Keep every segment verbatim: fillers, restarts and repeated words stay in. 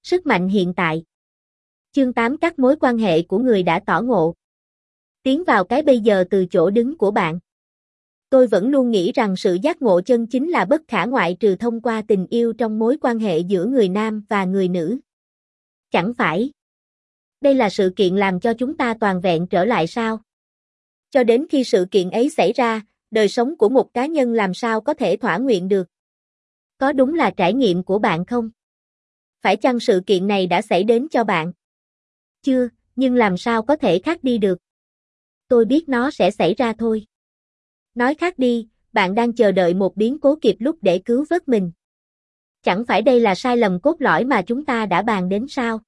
Sức mạnh hiện tại. Chương tám Các mối quan hệ của người đã tỏ ngộ. Tiến vào cái bây giờ từ chỗ đứng của bạn. Tôi vẫn luôn nghĩ rằng sự giác ngộ chân chính là bất khả ngoại trừ thông qua tình yêu trong mối quan hệ giữa người nam và người nữ. Chẳng phải. Đây là sự kiện làm cho chúng ta toàn vẹn trở lại sao? Cho đến khi sự kiện ấy xảy ra, đời sống của một cá nhân làm sao có thể thỏa nguyện được? Có đúng là trải nghiệm của bạn không? Phải chăng sự kiện này đã xảy đến cho bạn? Chưa, nhưng làm sao có thể khác đi được? Tôi biết nó sẽ xảy ra thôi. Nói khác đi, bạn đang chờ đợi một biến cố kịp lúc để cứu vớt mình. Chẳng phải đây là sai lầm cốt lõi mà chúng ta đã bàn đến sao?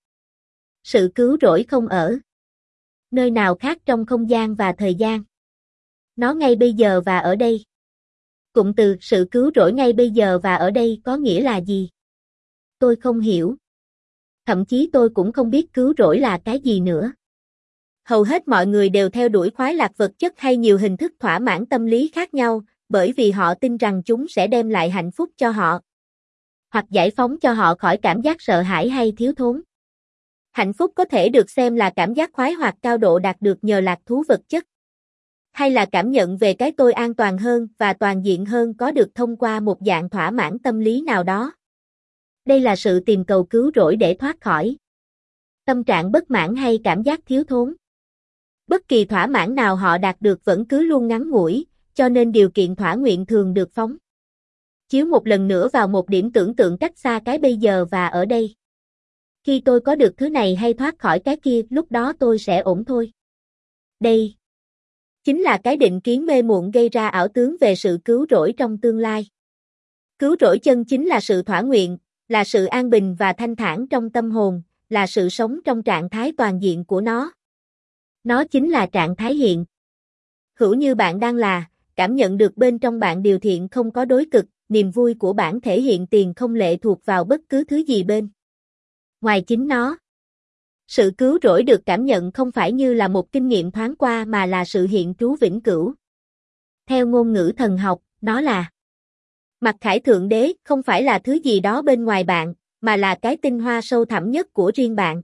Sự cứu rỗi không ở nơi nào khác trong không gian và thời gian. Nó ngay bây giờ và ở đây. Cụm từ sự cứu rỗi ngay bây giờ và ở đây có nghĩa là gì? Tôi không hiểu. Thậm chí tôi cũng không biết cứu rỗi là cái gì nữa. Hầu hết mọi người đều theo đuổi khoái lạc vật chất hay nhiều hình thức thỏa mãn tâm lý khác nhau, bởi vì họ tin rằng chúng sẽ đem lại hạnh phúc cho họ, hoặc giải phóng cho họ khỏi cảm giác sợ hãi hay thiếu thốn. Hạnh phúc có thể được xem là cảm giác khoái hoặc cao độ đạt được nhờ lạc thú vật chất, hay là cảm nhận về cái tôi an toàn hơn và toàn diện hơn có được thông qua một dạng thỏa mãn tâm lý nào đó. Đây là sự tìm cầu cứu rỗi để thoát khỏi tâm trạng bất mãn hay cảm giác thiếu thốn. Bất kỳ thỏa mãn nào họ đạt được vẫn cứ luôn ngắn ngủi, cho nên điều kiện thỏa nguyện thường được phóng chiếu một lần nữa vào một điểm tưởng tượng cách xa cái bây giờ và ở đây. Khi tôi có được thứ này hay thoát khỏi cái kia, lúc đó tôi sẽ ổn thôi. Đây chính là cái định kiến mê muội gây ra ảo tướng về sự cứu rỗi trong tương lai. Cứu rỗi chân chính là sự thỏa nguyện, là sự an bình và thanh thản trong tâm hồn, là sự sống trong trạng thái toàn diện của nó. Nó chính là trạng thái hiện hữu như bạn đang là, cảm nhận được bên trong bạn điều thiện không có đối cực, niềm vui của bản thể hiện tiền không lệ thuộc vào bất cứ thứ gì bên ngoài chính nó. Sự cứu rỗi được cảm nhận không phải như là một kinh nghiệm thoáng qua mà là sự hiện trú vĩnh cửu. Theo ngôn ngữ thần học, nó là mặc khải thượng đế, không phải là thứ gì đó bên ngoài bạn, mà là cái tinh hoa sâu thẳm nhất của riêng bạn.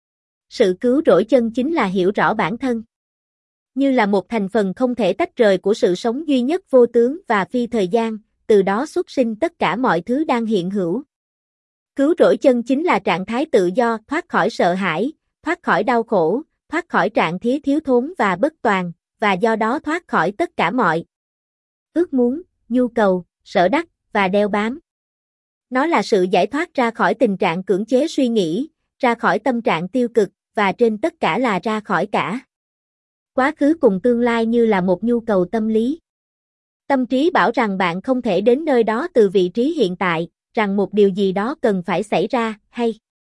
Sự cứu rỗi chân chính là hiểu rõ bản thân như là một thành phần không thể tách rời của sự sống duy nhất vô tướng và phi thời gian, từ đó xuất sinh tất cả mọi thứ đang hiện hữu. Cứu rỗi chân chính là trạng thái tự do, thoát khỏi sợ hãi, thoát khỏi đau khổ, thoát khỏi trạng thái thiếu thốn và bất toàn, và do đó thoát khỏi tất cả mọi ước muốn, nhu cầu, sở đắc và đeo bám. Nó là sự giải thoát ra khỏi tình trạng cưỡng chế suy nghĩ, ra khỏi tâm trạng tiêu cực, và trên tất cả là ra khỏi cả quá khứ cùng tương lai như là một nhu cầu tâm lý. Tâm trí bảo rằng bạn không thể đến nơi đó từ vị trí hiện tại, rằng một điều gì đó cần phải xảy ra, hay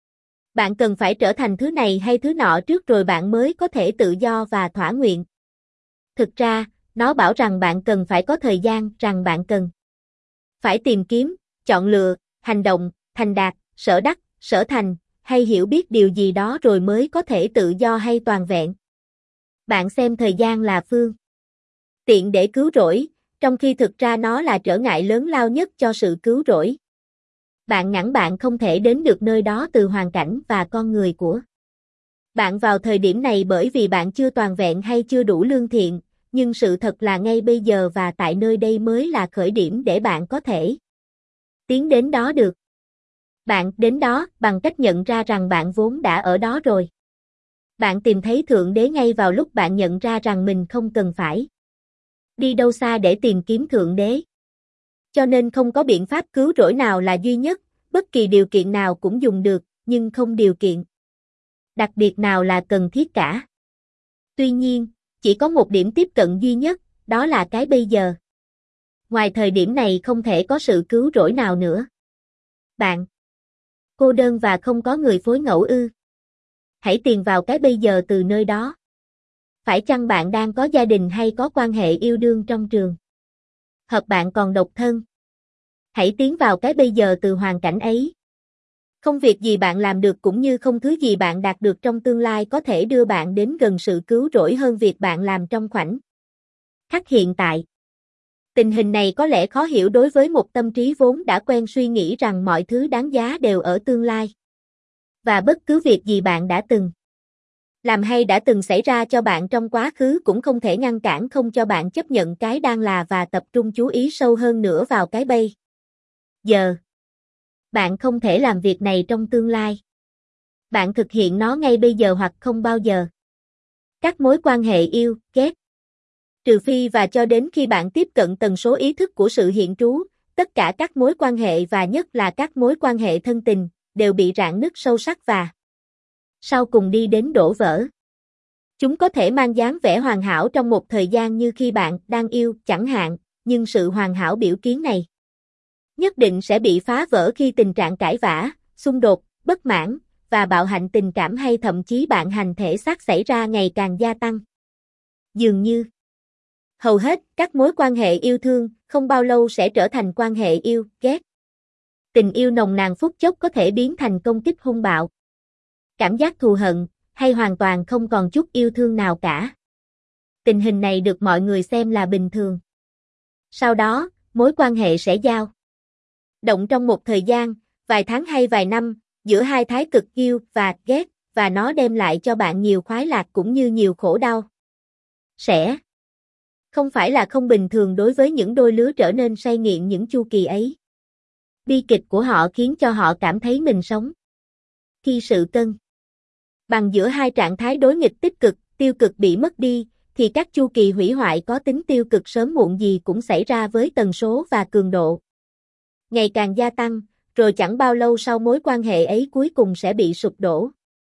bạn cần phải trở thành thứ này hay thứ nọ trước rồi bạn mới có thể tự do và thỏa nguyện. Thực ra, nó bảo rằng bạn cần phải có thời gian, rằng bạn cần phải tìm kiếm, chọn lựa, hành động, thành đạt, sở đắc, sở thành, hay hiểu biết điều gì đó rồi mới có thể tự do hay toàn vẹn. Bạn xem thời gian là phương tiện để cứu rỗi, trong khi thực ra nó là trở ngại lớn lao nhất cho sự cứu rỗi. Bạn ngắn bạn không thể đến được nơi đó từ hoàn cảnh và con người của bạn vào thời điểm này bởi vì bạn chưa toàn vẹn hay chưa đủ lương thiện, nhưng sự thật là ngay bây giờ và tại nơi đây mới là khởi điểm để bạn có thể tiến đến đó được. Bạn đến đó bằng cách nhận ra rằng bạn vốn đã ở đó rồi. Bạn tìm thấy Thượng Đế ngay vào lúc bạn nhận ra rằng mình không cần phải đi đâu xa để tìm kiếm Thượng Đế. Cho nên không có biện pháp cứu rỗi nào là duy nhất, bất kỳ điều kiện nào cũng dùng được, nhưng không điều kiện đặc biệt nào là cần thiết cả. Tuy nhiên, chỉ có một điểm tiếp cận duy nhất, đó là cái bây giờ. Ngoài thời điểm này không thể có sự cứu rỗi nào nữa. Bạn cô đơn và không có người phối ngẫu ư? Hãy tìm vào cái bây giờ từ nơi đó. Phải chăng bạn đang có gia đình hay có quan hệ yêu đương trong trường hợp bạn còn độc thân? Hãy tiến vào cái bây giờ từ hoàn cảnh ấy. Không việc gì bạn làm được cũng như không thứ gì bạn đạt được trong tương lai có thể đưa bạn đến gần sự cứu rỗi hơn việc bạn làm trong khoảnh khắc hiện tại. Tình hình này có lẽ khó hiểu đối với một tâm trí vốn đã quen suy nghĩ rằng mọi thứ đáng giá đều ở tương lai. Và bất cứ việc gì bạn đã từng làm hay đã từng xảy ra cho bạn trong quá khứ cũng không thể ngăn cản không cho bạn chấp nhận cái đang là và tập trung chú ý sâu hơn nữa vào cái bây giờ. Bạn không thể làm việc này trong tương lai. Bạn thực hiện nó ngay bây giờ hoặc không bao giờ. Các mối quan hệ yêu, ghét. Trừ phi và cho đến khi bạn tiếp cận tần số ý thức của sự hiện trú, tất cả các mối quan hệ và nhất là các mối quan hệ thân tình, đều bị rạn nứt sâu sắc và sau cùng đi đến đổ vỡ. Chúng có thể mang dáng vẻ hoàn hảo trong một thời gian như khi bạn đang yêu, chẳng hạn, nhưng sự hoàn hảo biểu kiến này nhất định sẽ bị phá vỡ khi tình trạng cãi vã, xung đột, bất mãn và bạo hành tình cảm hay thậm chí bạo hành thể xác xảy ra ngày càng gia tăng. Dường như hầu hết các mối quan hệ yêu thương không bao lâu sẽ trở thành quan hệ yêu, ghét. Tình yêu nồng nàn phút chốc có thể biến thành công kích hung bạo, cảm giác thù hận, hay hoàn toàn không còn chút yêu thương nào cả. Tình hình này được mọi người xem là bình thường. Sau đó, mối quan hệ sẽ dao động trong một thời gian, vài tháng hay vài năm, giữa hai thái cực yêu và ghét, và nó đem lại cho bạn nhiều khoái lạc cũng như nhiều khổ đau. Sẽ không phải là không bình thường đối với những đôi lứa trở nên say nghiện những chu kỳ ấy. Bi kịch của họ khiến cho họ cảm thấy mình sống. Khi sự cân bằng giữa hai trạng thái đối nghịch tích cực, tiêu cực bị mất đi, thì các chu kỳ hủy hoại có tính tiêu cực sớm muộn gì cũng xảy ra với tần số và cường độ ngày càng gia tăng, rồi chẳng bao lâu sau mối quan hệ ấy cuối cùng sẽ bị sụp đổ.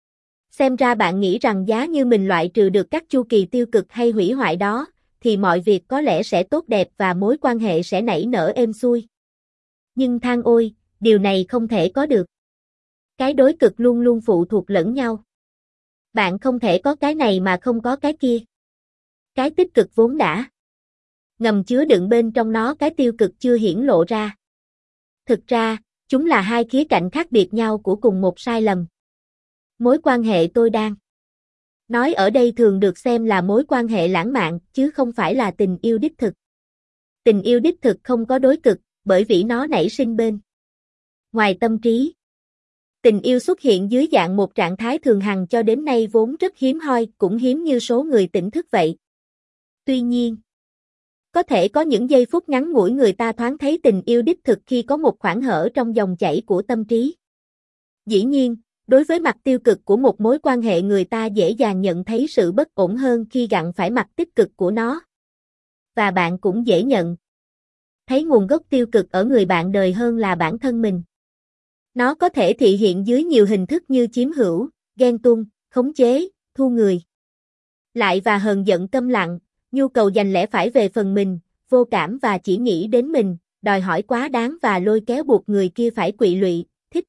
Xem ra bạn nghĩ rằng giá như mình loại trừ được các chu kỳ tiêu cực hay hủy hoại đó, thì mọi việc có lẽ sẽ tốt đẹp và mối quan hệ sẽ nảy nở êm xuôi. Nhưng than ôi, điều này không thể có được. Cái đối cực luôn luôn phụ thuộc lẫn nhau. Bạn không thể có cái này mà không có cái kia. Cái tích cực vốn đã ngầm chứa đựng bên trong nó cái tiêu cực chưa hiển lộ ra. Thực ra, chúng là hai khía cạnh khác biệt nhau của cùng một sai lầm. Mối quan hệ tôi đang nói ở đây thường được xem là mối quan hệ lãng mạn, chứ không phải là tình yêu đích thực. Tình yêu đích thực không có đối cực, bởi vì nó nảy sinh bên ngoài tâm trí. Tình yêu xuất hiện dưới dạng một trạng thái thường hằng cho đến nay vốn rất hiếm hoi, cũng hiếm như số người tỉnh thức vậy. Tuy nhiên, có thể có những giây phút ngắn ngủi người ta thoáng thấy tình yêu đích thực khi có một khoảng hở trong dòng chảy của tâm trí. Dĩ nhiên, đối với mặt tiêu cực của một mối quan hệ người ta dễ dàng nhận thấy sự bất ổn hơn khi gặm phải mặt tích cực của nó. Và bạn cũng dễ nhận thấy nguồn gốc tiêu cực ở người bạn đời hơn là bản thân mình. Nó có thể thị hiện dưới nhiều hình thức như chiếm hữu, ghen tuông, khống chế, thu người lại và hờn giận câm lặng, nhu cầu giành lẽ phải về phần mình, vô cảm và chỉ nghĩ đến mình, đòi hỏi quá đáng và lôi kéo buộc người kia phải quỵ lụy, thích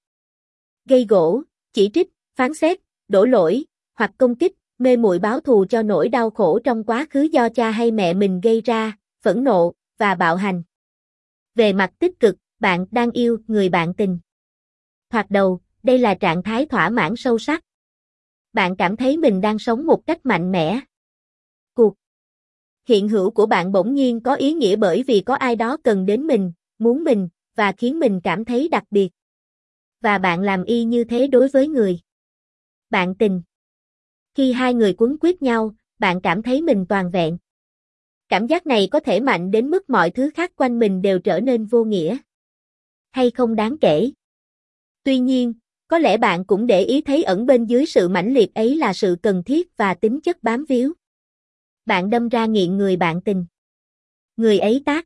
gây gổ, chỉ trích, phán xét, đổ lỗi, hoặc công kích, mê muội báo thù cho nỗi đau khổ trong quá khứ do cha hay mẹ mình gây ra, phẫn nộ, và bạo hành. Về mặt tích cực, bạn đang yêu người bạn tình. Thoạt đầu, đây là trạng thái thỏa mãn sâu sắc. Bạn cảm thấy mình đang sống một cách mạnh mẽ. Cuộc hiện hữu của bạn bỗng nhiên có ý nghĩa bởi vì có ai đó cần đến mình, muốn mình, và khiến mình cảm thấy đặc biệt. Và bạn làm y như thế đối với người bạn tình. Khi hai người quấn quýt nhau, bạn cảm thấy mình toàn vẹn. Cảm giác này có thể mạnh đến mức mọi thứ khác quanh mình đều trở nên vô nghĩa hay không đáng kể. Tuy nhiên, có lẽ bạn cũng để ý thấy ẩn bên dưới sự mãnh liệt ấy là sự cần thiết và tính chất bám víu. Bạn đâm ra nghiện người bạn tình. Người ấy tác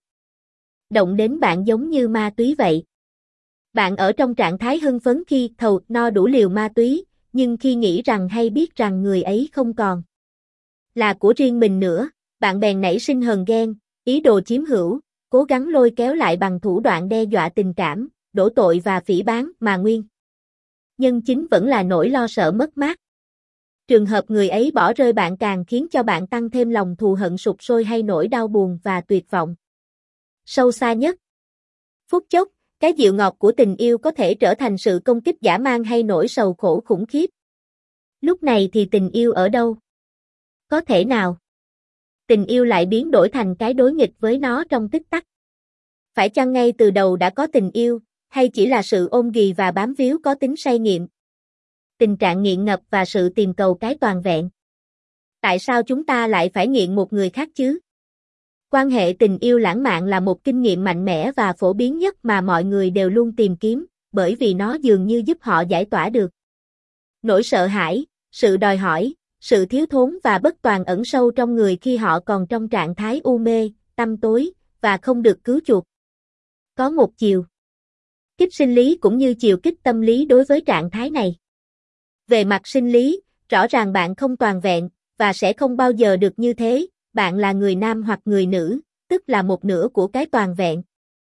động đến bạn giống như ma túy vậy. Bạn ở trong trạng thái hưng phấn khi thầu no đủ liều ma túy, nhưng khi nghĩ rằng hay biết rằng người ấy không còn là của riêng mình nữa, bạn bèn nảy sinh hờn ghen, ý đồ chiếm hữu, cố gắng lôi kéo lại bằng thủ đoạn đe dọa tình cảm, đổ tội và phỉ báng mà nguyên nhân chính vẫn là nỗi lo sợ mất mát. Trường hợp người ấy bỏ rơi bạn càng khiến cho bạn tăng thêm lòng thù hận sục sôi hay nỗi đau buồn và tuyệt vọng sâu xa nhất. Phút chốc, cái dịu ngọt của tình yêu có thể trở thành sự công kích dã man hay nỗi sầu khổ khủng khiếp. Lúc này thì tình yêu ở đâu? Có thể nào tình yêu lại biến đổi thành cái đối nghịch với nó trong tích tắc? Phải chăng ngay từ đầu đã có tình yêu, hay chỉ là sự ôm ghì và bám víu có tính say nghiện? tình trạng nghiện ngập và sự tìm cầu cái toàn vẹn. Tại sao chúng ta lại phải nghiện một người khác chứ? Quan hệ tình yêu lãng mạn là một kinh nghiệm mạnh mẽ và phổ biến nhất mà mọi người đều luôn tìm kiếm, bởi vì nó dường như giúp họ giải tỏa được nỗi sợ hãi, sự đòi hỏi, sự thiếu thốn và bất toàn ẩn sâu trong người khi họ còn trong trạng thái u mê, tăm tối, và không được cứu chuộc. Có một chiều kích sinh lý cũng như chiều kích tâm lý đối với trạng thái này. Về mặt sinh lý, rõ ràng bạn không toàn vẹn, và sẽ không bao giờ được như thế, bạn là người nam hoặc người nữ, tức là một nửa của cái toàn vẹn.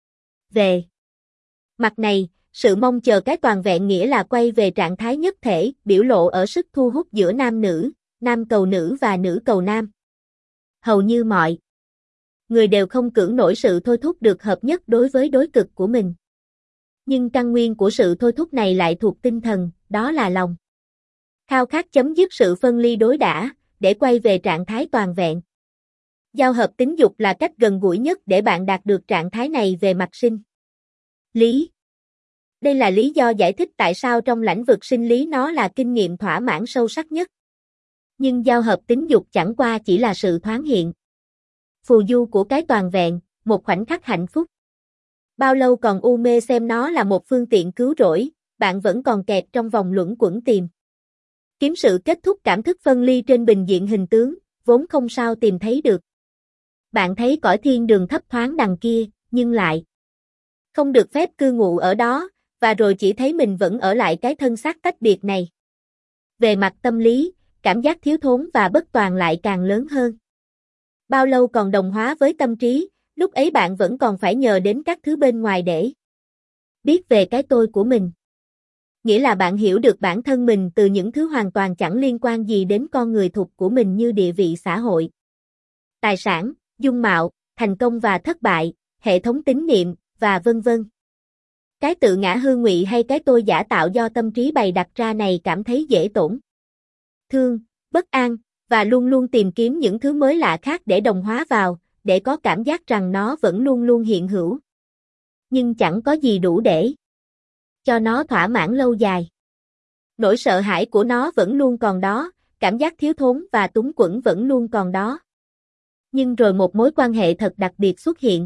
Về mặt này, sự mong chờ cái toàn vẹn nghĩa là quay về trạng thái nhất thể, biểu lộ ở sức thu hút giữa nam nữ, nam cầu nữ và nữ cầu nam. Hầu như mọi người đều không cưỡng nổi sự thôi thúc được hợp nhất đối với đối cực của mình. Nhưng căn nguyên của sự thôi thúc này lại thuộc tinh thần, đó là lòng khao khát chấm dứt sự phân ly đối đãi, để quay về trạng thái toàn vẹn. Giao hợp tính dục là cách gần gũi nhất để bạn đạt được trạng thái này về mặt sinh lý. Đây là lý do giải thích tại sao trong lĩnh vực sinh lý nó là kinh nghiệm thỏa mãn sâu sắc nhất. Nhưng giao hợp tính dục chẳng qua chỉ là sự thoáng hiện phù du của cái toàn vẹn, một khoảnh khắc hạnh phúc. Bao lâu còn u mê xem nó là một phương tiện cứu rỗi, bạn vẫn còn kẹt trong vòng luẩn quẩn tìm kiếm sự kết thúc cảm thức phân ly trên bình diện hình tướng, vốn không sao tìm thấy được. Bạn thấy cõi thiên đường thấp thoáng đằng kia, nhưng lại không được phép cư ngụ ở đó, và rồi chỉ thấy mình vẫn ở lại cái thân xác tách biệt này. Về mặt tâm lý, cảm giác thiếu thốn và bất toàn lại càng lớn hơn. Bao lâu còn đồng hóa với tâm trí, lúc ấy bạn vẫn còn phải nhờ đến các thứ bên ngoài để biết về cái tôi của mình. Nghĩa là bạn hiểu được bản thân mình từ những thứ hoàn toàn chẳng liên quan gì đến con người thuộc của mình như địa vị xã hội, tài sản, dung mạo, thành công và thất bại, hệ thống tín niệm, và vân vân. Cái tự ngã hư ngụy hay cái tôi giả tạo do tâm trí bày đặt ra này cảm thấy dễ tổn thương, bất an, và luôn luôn tìm kiếm những thứ mới lạ khác để đồng hóa vào, để có cảm giác rằng nó vẫn luôn luôn hiện hữu. Nhưng chẳng có gì đủ để cho nó thỏa mãn lâu dài. Nỗi sợ hãi của nó vẫn luôn còn đó, cảm giác thiếu thốn và túng quẫn vẫn luôn còn đó. Nhưng rồi một mối quan hệ thật đặc biệt xuất hiện.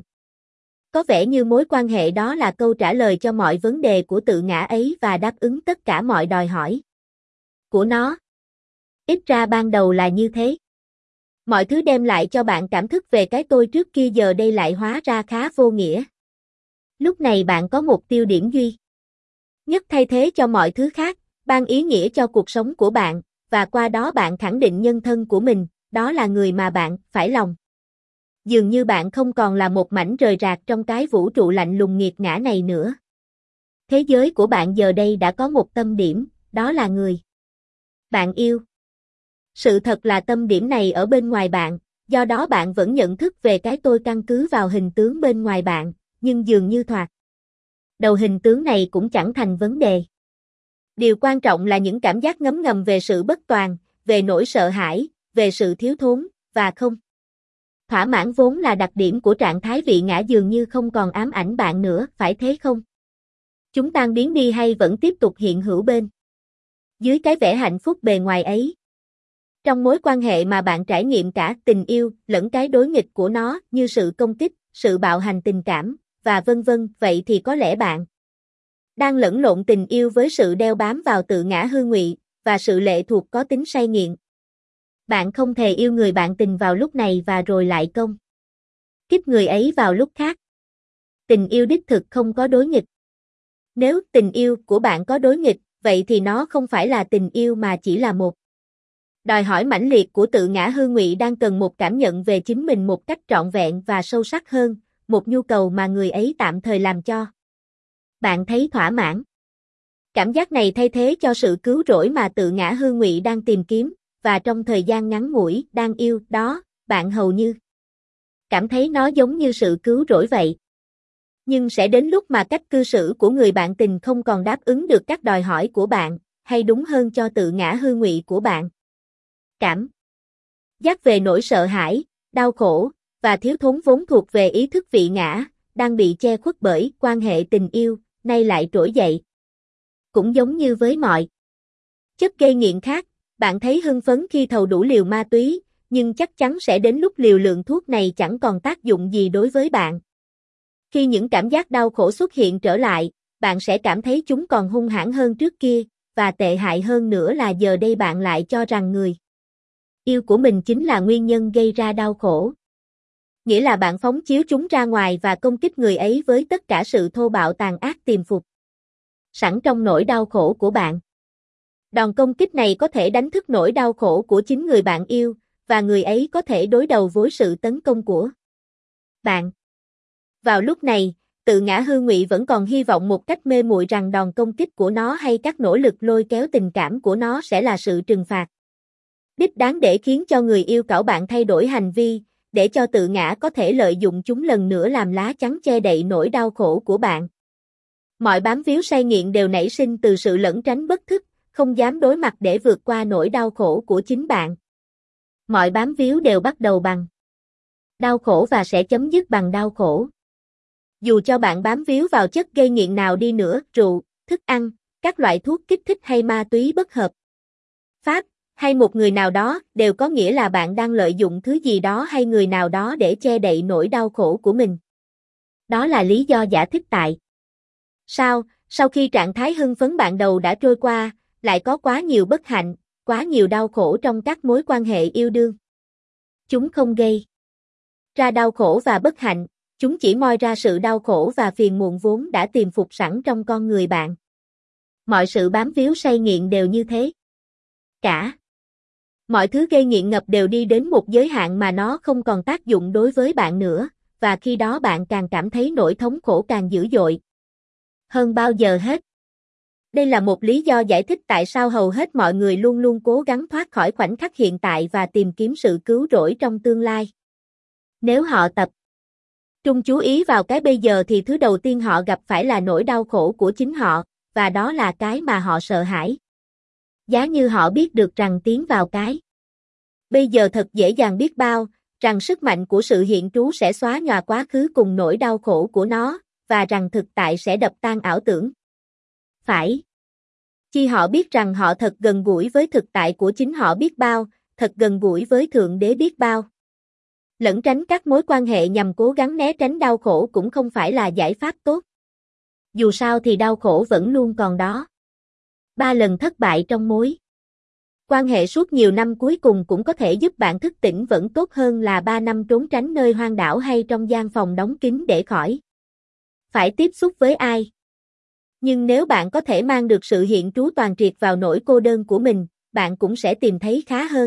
Có vẻ như mối quan hệ đó là câu trả lời cho mọi vấn đề của tự ngã ấy và đáp ứng tất cả mọi đòi hỏi của nó. Ít ra ban đầu là như thế. Mọi thứ đem lại cho bạn cảm thức về cái tôi trước kia giờ đây lại hóa ra khá vô nghĩa. Lúc này bạn có một tiêu điểm duy nhất thay thế cho mọi thứ khác, ban ý nghĩa cho cuộc sống của bạn, và qua đó bạn khẳng định nhân thân của mình, đó là người mà bạn phải lòng. Dường như bạn không còn là một mảnh rời rạc trong cái vũ trụ lạnh lùng nghiệt ngã này nữa. Thế giới của bạn giờ đây đã có một tâm điểm, đó là người bạn yêu. Sự thật là tâm điểm này ở bên ngoài bạn, do đó bạn vẫn nhận thức về cái tôi căn cứ vào hình tướng bên ngoài bạn, nhưng dường như thoạt đầu hình tướng này cũng chẳng thành vấn đề. Điều quan trọng là những cảm giác ngấm ngầm về sự bất toàn, về nỗi sợ hãi, về sự thiếu thốn, và không thỏa mãn vốn là đặc điểm của trạng thái vị ngã dường như không còn ám ảnh bạn nữa, phải thế không? Chúng tan biến đi hay vẫn tiếp tục hiện hữu bên dưới cái vẻ hạnh phúc bề ngoài ấy? Trong mối quan hệ mà bạn trải nghiệm cả tình yêu lẫn cái đối nghịch của nó như sự công kích, sự bạo hành tình cảm, và vân vân, vậy thì có lẽ bạn đang lẫn lộn tình yêu với sự đeo bám vào tự ngã hư ngụy, và sự lệ thuộc có tính say nghiện. Bạn không thể yêu người bạn tình vào lúc này và rồi lại công kích người ấy vào lúc khác. Tình yêu đích thực không có đối nghịch. Nếu tình yêu của bạn có đối nghịch, vậy thì nó không phải là tình yêu mà chỉ là một đòi hỏi mãnh liệt của tự ngã hư ngụy đang cần một cảm nhận về chính mình một cách trọn vẹn và sâu sắc hơn, một nhu cầu mà người ấy tạm thời làm cho bạn thấy thỏa mãn. Cảm giác này thay thế cho sự cứu rỗi mà tự ngã hư ngụy đang tìm kiếm, và trong thời gian ngắn ngủi đang yêu đó, bạn hầu như cảm thấy nó giống như sự cứu rỗi vậy. Nhưng sẽ đến lúc mà cách cư xử của người bạn tình không còn đáp ứng được các đòi hỏi của bạn, hay đúng hơn cho tự ngã hư ngụy của bạn. Cảm giác về nỗi sợ hãi, đau khổ, và thiếu thốn vốn thuộc về ý thức vị ngã, đang bị che khuất bởi quan hệ tình yêu, nay lại trỗi dậy. Cũng giống như với mọi Chất gây nghiện khác, bạn thấy hưng phấn khi thầu đủ liều ma túy, nhưng chắc chắn sẽ đến lúc liều lượng thuốc này chẳng còn tác dụng gì đối với bạn. Khi những cảm giác đau khổ xuất hiện trở lại, bạn sẽ cảm thấy chúng còn hung hãn hơn trước kia, và tệ hại hơn nữa là giờ đây bạn lại cho rằng người yêu của mình chính là nguyên nhân gây ra đau khổ. Nghĩa là bạn phóng chiếu chúng ra ngoài và công kích người ấy với tất cả sự thô bạo tàn ác tiềm phục sẵn trong nỗi đau khổ của bạn. Đòn công kích này có thể đánh thức nỗi đau khổ của chính người bạn yêu, và người ấy có thể đối đầu với sự tấn công của bạn. Vào lúc này, tự ngã hư ngụy vẫn còn hy vọng một cách mê muội rằng đòn công kích của nó hay các nỗ lực lôi kéo tình cảm của nó sẽ là sự trừng phạt đích đáng để khiến cho người yêu cảo bạn thay đổi hành vi, để cho tự ngã có thể lợi dụng chúng lần nữa làm lá chắn che đậy nỗi đau khổ của bạn. Mọi bám víu say nghiện đều nảy sinh từ sự lẩn tránh bất thức, không dám đối mặt để vượt qua nỗi đau khổ của chính bạn. Mọi bám víu đều bắt đầu bằng đau khổ và sẽ chấm dứt bằng đau khổ. Dù cho bạn bám víu vào chất gây nghiện nào đi nữa, rượu, thức ăn, các loại thuốc kích thích hay ma túy bất hợp pháp, hay một người nào đó, đều có nghĩa là bạn đang lợi dụng thứ gì đó hay người nào đó để che đậy nỗi đau khổ của mình. Đó là lý do giải thích tại sao, sau khi trạng thái hưng phấn ban đầu đã trôi qua, lại có quá nhiều bất hạnh, quá nhiều đau khổ trong các mối quan hệ yêu đương. Chúng không gây ra đau khổ và bất hạnh, chúng chỉ moi ra sự đau khổ và phiền muộn vốn đã tiềm phục sẵn trong con người bạn. Mọi sự bám víu say nghiện đều như thế. Cả mọi thứ gây nghiện ngập đều đi đến một giới hạn mà nó không còn tác dụng đối với bạn nữa, và khi đó bạn càng cảm thấy nỗi thống khổ càng dữ dội hơn bao giờ hết. Đây là một lý do giải thích tại sao hầu hết mọi người luôn luôn cố gắng thoát khỏi khoảnh khắc hiện tại và tìm kiếm sự cứu rỗi trong tương lai. Nếu họ tập trung chú ý vào cái bây giờ thì thứ đầu tiên họ gặp phải là nỗi đau khổ của chính họ, và đó là cái mà họ sợ hãi. Giá như họ biết được rằng tiến vào cái bây giờ thật dễ dàng biết bao, rằng sức mạnh của sự hiện trú sẽ xóa nhòa quá khứ cùng nỗi đau khổ của nó, và rằng thực tại sẽ đập tan ảo tưởng. Phải chi họ biết rằng họ thật gần gũi với thực tại của chính họ biết bao, thật gần gũi với Thượng Đế biết bao. Lẩn tránh các mối quan hệ nhằm cố gắng né tránh đau khổ cũng không phải là giải pháp tốt. Dù sao thì đau khổ vẫn luôn còn đó. Ba lần thất bại trong mối quan hệ suốt nhiều năm cuối cùng cũng có thể giúp bạn thức tỉnh vẫn tốt hơn là ba năm trốn tránh nơi hoang đảo hay trong gian phòng đóng kín để khỏi phải tiếp xúc với ai. Nhưng nếu bạn có thể mang được sự hiện trú toàn triệt vào nỗi cô đơn của mình, bạn cũng sẽ tìm thấy khá hơn.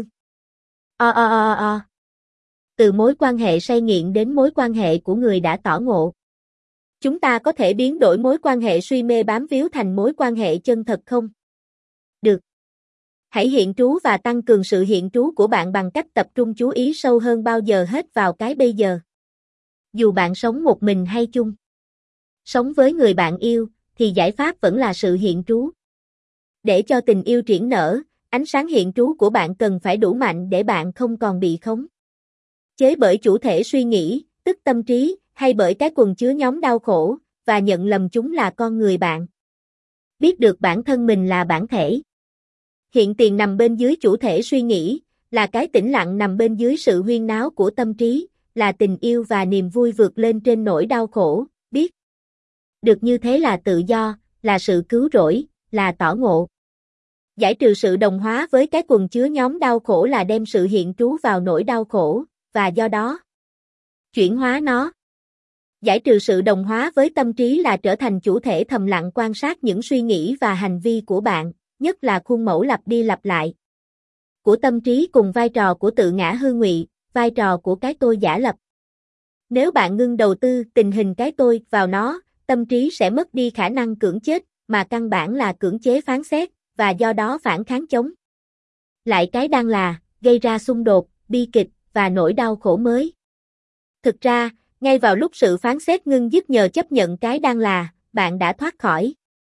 O o o o. Từ mối quan hệ say nghiện đến mối quan hệ của người đã tỏ ngộ. Chúng ta có thể biến đổi mối quan hệ suy mê bám víu thành mối quan hệ chân thật không? Được. Hãy hiện trú và tăng cường sự hiện trú của bạn bằng cách tập trung chú ý sâu hơn bao giờ hết vào cái bây giờ. Dù bạn sống một mình hay chung sống với người bạn yêu, thì giải pháp vẫn là sự hiện trú. Để cho tình yêu triển nở, ánh sáng hiện trú của bạn cần phải đủ mạnh để bạn không còn bị khống chế bởi chủ thể suy nghĩ, tức tâm trí, hay bởi cái quần chứa nhóm đau khổ, và nhận lầm chúng là con người bạn. Biết được bản thân mình là bản thể hiện tiền nằm bên dưới chủ thể suy nghĩ, là cái tĩnh lặng nằm bên dưới sự huyên náo của tâm trí, là tình yêu và niềm vui vượt lên trên nỗi đau khổ, biết được như thế là tự do, là sự cứu rỗi, là tỏ ngộ. Giải trừ sự đồng hóa với cái quần chứa nhóm đau khổ là đem sự hiện trú vào nỗi đau khổ, và do đó chuyển hóa nó. Giải trừ sự đồng hóa với tâm trí là trở thành chủ thể thầm lặng quan sát những suy nghĩ và hành vi của bạn, nhất là khuôn mẫu lặp đi lặp lại của tâm trí cùng vai trò của tự ngã hư ngụy, vai trò của cái tôi giả lập. Nếu bạn ngưng đầu tư tình hình cái tôi vào nó, tâm trí sẽ mất đi khả năng cưỡng chết, mà căn bản là cưỡng chế phán xét, và do đó phản kháng chống lại cái đang là, gây ra xung đột, bi kịch, và nỗi đau khổ mới. Thực ra, ngay vào lúc sự phán xét ngưng dứt nhờ chấp nhận cái đang là, bạn đã thoát khỏi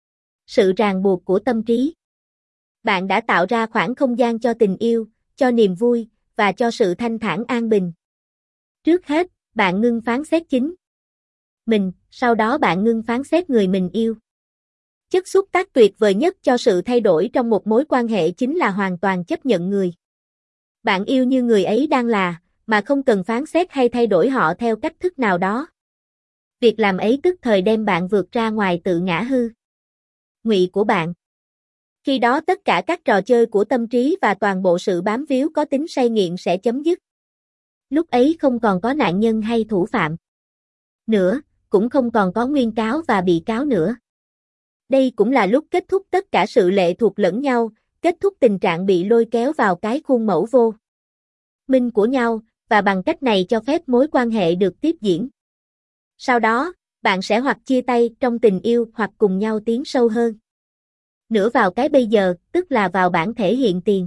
sự ràng buộc của tâm trí. Bạn đã tạo ra khoảng không gian cho tình yêu, cho niềm vui, và cho sự thanh thản an bình. Trước hết, bạn ngưng phán xét chính mình, sau đó bạn ngưng phán xét người mình yêu. Chất xúc tác tuyệt vời nhất cho sự thay đổi trong một mối quan hệ chính là hoàn toàn chấp nhận người bạn yêu như người ấy đang là, mà không cần phán xét hay thay đổi họ theo cách thức nào đó. Việc làm ấy tức thời đem bạn vượt ra ngoài tự ngã hư ngụy của bạn. Khi đó tất cả các trò chơi của tâm trí và toàn bộ sự bám víu có tính say nghiện sẽ chấm dứt. Lúc ấy không còn có nạn nhân hay thủ phạm nữa, cũng không còn có nguyên cáo và bị cáo nữa. Đây cũng là lúc kết thúc tất cả sự lệ thuộc lẫn nhau, kết thúc tình trạng bị lôi kéo vào cái khuôn mẫu vô minh của nhau, và bằng cách này cho phép mối quan hệ được tiếp diễn. Sau đó, bạn sẽ hoặc chia tay trong tình yêu hoặc cùng nhau tiến sâu hơn nữa vào cái bây giờ, tức là vào bản thể hiện tiền.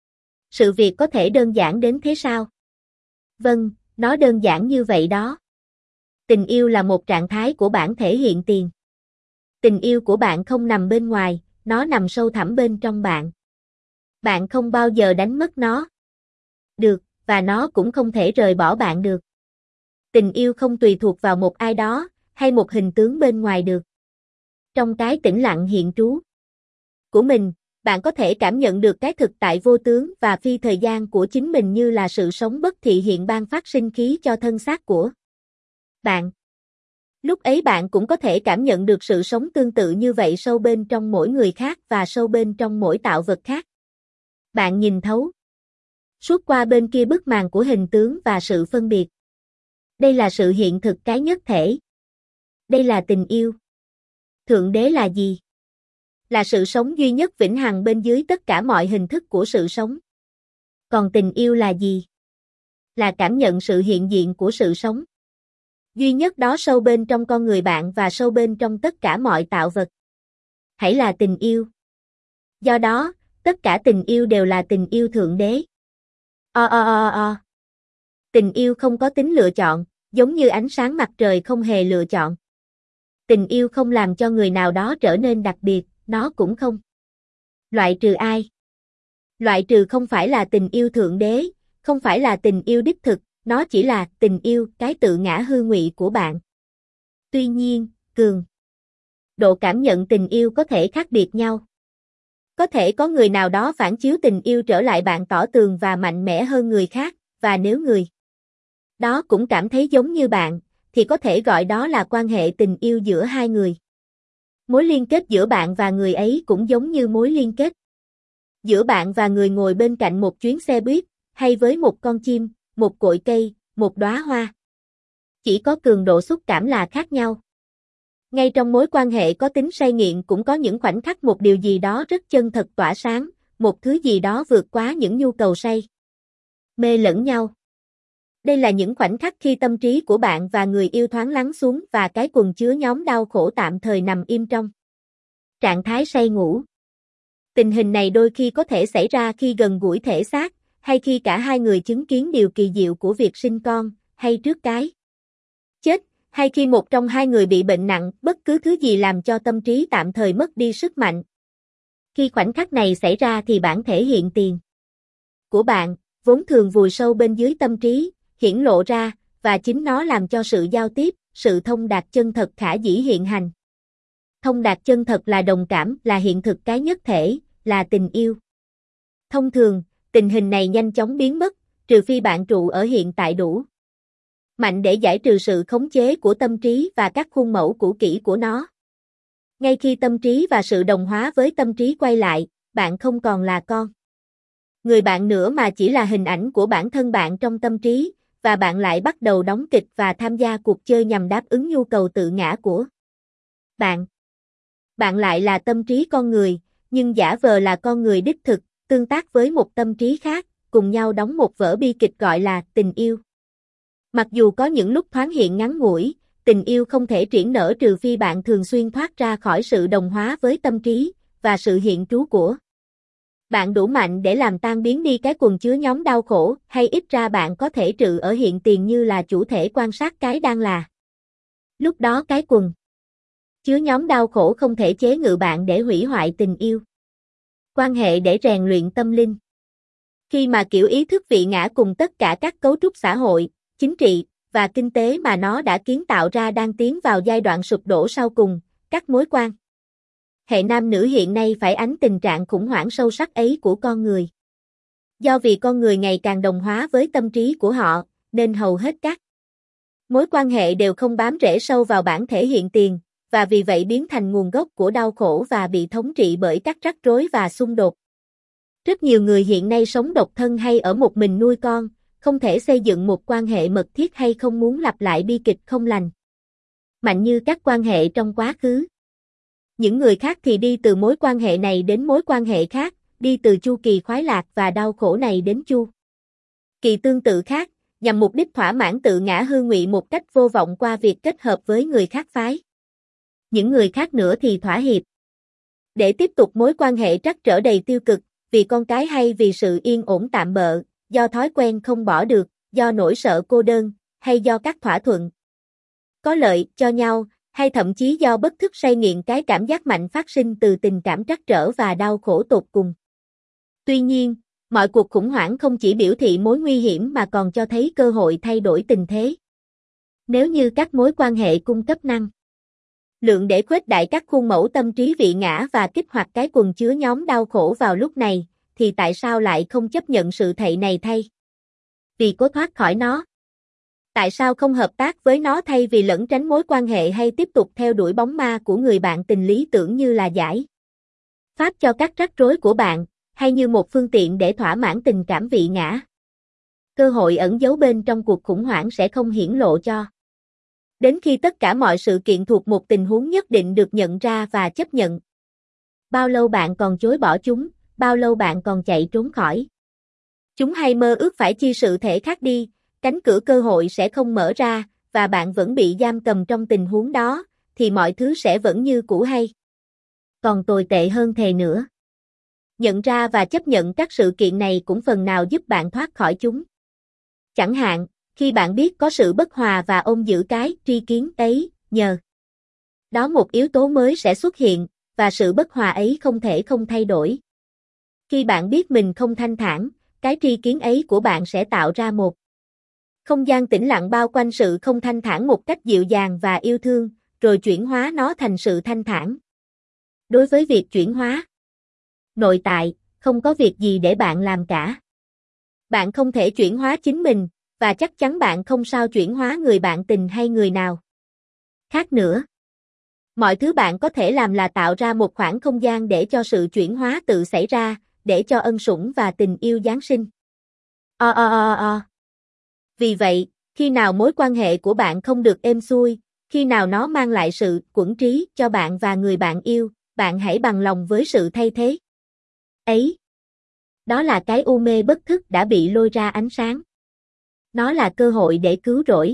Sự việc có thể đơn giản đến thế sao? Vâng, nó đơn giản như vậy đó. Tình yêu là một trạng thái của bản thể hiện tiền. Tình yêu của bạn không nằm bên ngoài, nó nằm sâu thẳm bên trong bạn. Bạn không bao giờ đánh mất nó được, và nó cũng không thể rời bỏ bạn được. Tình yêu không tùy thuộc vào một ai đó, hay một hình tướng bên ngoài được. Trong cái tĩnh lặng hiện trú của mình, bạn có thể cảm nhận được cái thực tại vô tướng và phi thời gian của chính mình như là sự sống bất thị hiện ban phát sinh khí cho thân xác của bạn. Lúc ấy bạn cũng có thể cảm nhận được sự sống tương tự như vậy sâu bên trong mỗi người khác và sâu bên trong mỗi tạo vật khác. Bạn nhìn thấu suốt qua bên kia bức màn của hình tướng và sự phân biệt. Đây là sự hiện thực cái nhất thể. Đây là tình yêu. Thượng đế là gì? Là sự sống duy nhất vĩnh hằng bên dưới tất cả mọi hình thức của sự sống. Còn tình yêu là gì? Là cảm nhận sự hiện diện của sự sống duy nhất đó sâu bên trong con người bạn và sâu bên trong tất cả mọi tạo vật. Hãy là tình yêu. Do đó, tất cả tình yêu đều là tình yêu thượng đế. O o o o. Tình yêu không có tính lựa chọn, giống như ánh sáng mặt trời không hề lựa chọn. Tình yêu không làm cho người nào đó trở nên đặc biệt, nó cũng không loại trừ ai. Loại trừ không phải là tình yêu thượng đế, không phải là tình yêu đích thực, nó chỉ là tình yêu, cái tự ngã hư ngụy của bạn. Tuy nhiên, cường độ cảm nhận tình yêu có thể khác biệt nhau. Có thể có người nào đó phản chiếu tình yêu trở lại bạn tỏ tường và mạnh mẽ hơn người khác, và nếu người đó cũng cảm thấy giống như bạn, thì có thể gọi đó là quan hệ tình yêu giữa hai người. Mối liên kết giữa bạn và người ấy cũng giống như mối liên kết giữa bạn và người ngồi bên cạnh một chuyến xe buýt, hay với một con chim, một cội cây, một đóa hoa. Chỉ có cường độ xúc cảm là khác nhau. Ngay trong mối quan hệ có tính say nghiện cũng có những khoảnh khắc một điều gì đó rất chân thật tỏa sáng, một thứ gì đó vượt quá những nhu cầu say mê lẫn nhau. Đây là những khoảnh khắc khi tâm trí của bạn và người yêu thoáng lắng xuống và cái quần chứa nhóm đau khổ tạm thời nằm im trong trạng thái say ngủ. Tình hình này đôi khi có thể xảy ra khi gần gũi thể xác, hay khi cả hai người chứng kiến điều kỳ diệu của việc sinh con, hay trước cái chết, hay khi một trong hai người bị bệnh nặng, bất cứ thứ gì làm cho tâm trí tạm thời mất đi sức mạnh. Khi khoảnh khắc này xảy ra thì bản thể hiện tiền của bạn, vốn thường vùi sâu bên dưới tâm trí, hiển lộ ra, và chính nó làm cho sự giao tiếp, sự thông đạt chân thật khả dĩ hiện hành. Thông đạt chân thật là đồng cảm, là hiện thực cái nhất thể, là tình yêu. Thông thường, tình hình này nhanh chóng biến mất, trừ phi bạn trụ ở hiện tại đủ mạnh để giải trừ sự khống chế của tâm trí và các khuôn mẫu cũ kỹ của nó. Ngay khi tâm trí và sự đồng hóa với tâm trí quay lại, bạn không còn là con người bạn nữa mà chỉ là hình ảnh của bản thân bạn trong tâm trí, và bạn lại bắt đầu đóng kịch và tham gia cuộc chơi nhằm đáp ứng nhu cầu tự ngã của bạn. Bạn lại là tâm trí con người, nhưng giả vờ là con người đích thực, tương tác với một tâm trí khác, cùng nhau đóng một vở bi kịch gọi là tình yêu. Mặc dù có những lúc thoáng hiện ngắn ngủi, tình yêu không thể triển nở trừ phi bạn thường xuyên thoát ra khỏi sự đồng hóa với tâm trí, và sự hiện trú của bạn đủ mạnh để làm tan biến đi cái quần chứa nhóm đau khổ, hay ít ra bạn có thể trự ở hiện tiền như là chủ thể quan sát cái đang là. Lúc đó cái quần chứa nhóm đau khổ không thể chế ngự bạn để hủy hoại tình yêu. Quan hệ để rèn luyện tâm linh. Khi mà kiểu ý thức vị ngã cùng tất cả các cấu trúc xã hội, chính trị, và kinh tế mà nó đã kiến tạo ra đang tiến vào giai đoạn sụp đổ sau cùng, các mối quan Hệ nam nữ hiện nay phải ánh tình trạng khủng hoảng sâu sắc ấy của con người. Do vì con người ngày càng đồng hóa với tâm trí của họ, nên hầu hết các mối quan hệ đều không bám rễ sâu vào bản thể hiện tiền, và vì vậy biến thành nguồn gốc của đau khổ và bị thống trị bởi các rắc rối và xung đột. Rất nhiều người hiện nay sống độc thân hay ở một mình nuôi con, không thể xây dựng một quan hệ mật thiết hay không muốn lặp lại bi kịch không lành mạnh như các quan hệ trong quá khứ. Những người khác thì đi từ mối quan hệ này đến mối quan hệ khác, đi từ chu kỳ khoái lạc và đau khổ này đến chu kỳ tương tự khác, nhằm mục đích thỏa mãn tự ngã hư ngụy một cách vô vọng qua việc kết hợp với người khác phái. Những người khác nữa thì thỏa hiệp để tiếp tục mối quan hệ trắc trở đầy tiêu cực, vì con cái hay vì sự yên ổn tạm bợ, do thói quen không bỏ được, do nỗi sợ cô đơn, hay do các thỏa thuận có lợi cho nhau, hay thậm chí do bất thức say nghiện cái cảm giác mạnh phát sinh từ tình cảm trắc trở và đau khổ tột cùng. Tuy nhiên, mọi cuộc khủng hoảng không chỉ biểu thị mối nguy hiểm mà còn cho thấy cơ hội thay đổi tình thế. Nếu như các mối quan hệ cung cấp năng lượng để khuếch đại các khuôn mẫu tâm trí vị ngã và kích hoạt cái quần chứa nhóm đau khổ vào lúc này, thì tại sao lại không chấp nhận sự thệ này thay vì cố thoát khỏi nó? Tại sao không hợp tác với nó thay vì lẩn tránh mối quan hệ hay tiếp tục theo đuổi bóng ma của người bạn tình lý tưởng như là giải pháp cho các rắc rối của bạn, hay như một phương tiện để thỏa mãn tình cảm vị ngã? Cơ hội ẩn giấu bên trong cuộc khủng hoảng sẽ không hiển lộ cho đến khi tất cả mọi sự kiện thuộc một tình huống nhất định được nhận ra và chấp nhận. Bao lâu bạn còn chối bỏ chúng, bao lâu bạn còn chạy trốn khỏi chúng hay mơ ước phải chia sự thể khác đi, cánh cửa cơ hội sẽ không mở ra, và bạn vẫn bị giam cầm trong tình huống đó, thì mọi thứ sẽ vẫn như cũ hay còn tồi tệ hơn thề nữa. Nhận ra và chấp nhận các sự kiện này cũng phần nào giúp bạn thoát khỏi chúng. Chẳng hạn, khi bạn biết có sự bất hòa và ôm giữ cái tri kiến ấy, nhờ đó một yếu tố mới sẽ xuất hiện, và sự bất hòa ấy không thể không thay đổi. Khi bạn biết mình không thanh thản, cái tri kiến ấy của bạn sẽ tạo ra một không gian tĩnh lặng bao quanh sự không thanh thản một cách dịu dàng và yêu thương, rồi chuyển hóa nó thành sự thanh thản. Đối với việc chuyển hóa nội tại, không có việc gì để bạn làm cả. Bạn không thể chuyển hóa chính mình, và chắc chắn bạn không sao chuyển hóa người bạn tình hay người nào khác nữa. Mọi thứ bạn có thể làm là tạo ra một khoảng không gian để cho sự chuyển hóa tự xảy ra, để cho ân sủng và tình yêu Giáng sinh. O o o o. Vì vậy, khi nào mối quan hệ của bạn không được êm xuôi, khi nào nó mang lại sự quẫn trí cho bạn và người bạn yêu, bạn hãy bằng lòng với sự thay thế ấy. Đó là cái u mê bất thức đã bị lôi ra ánh sáng. Nó là cơ hội để cứu rỗi.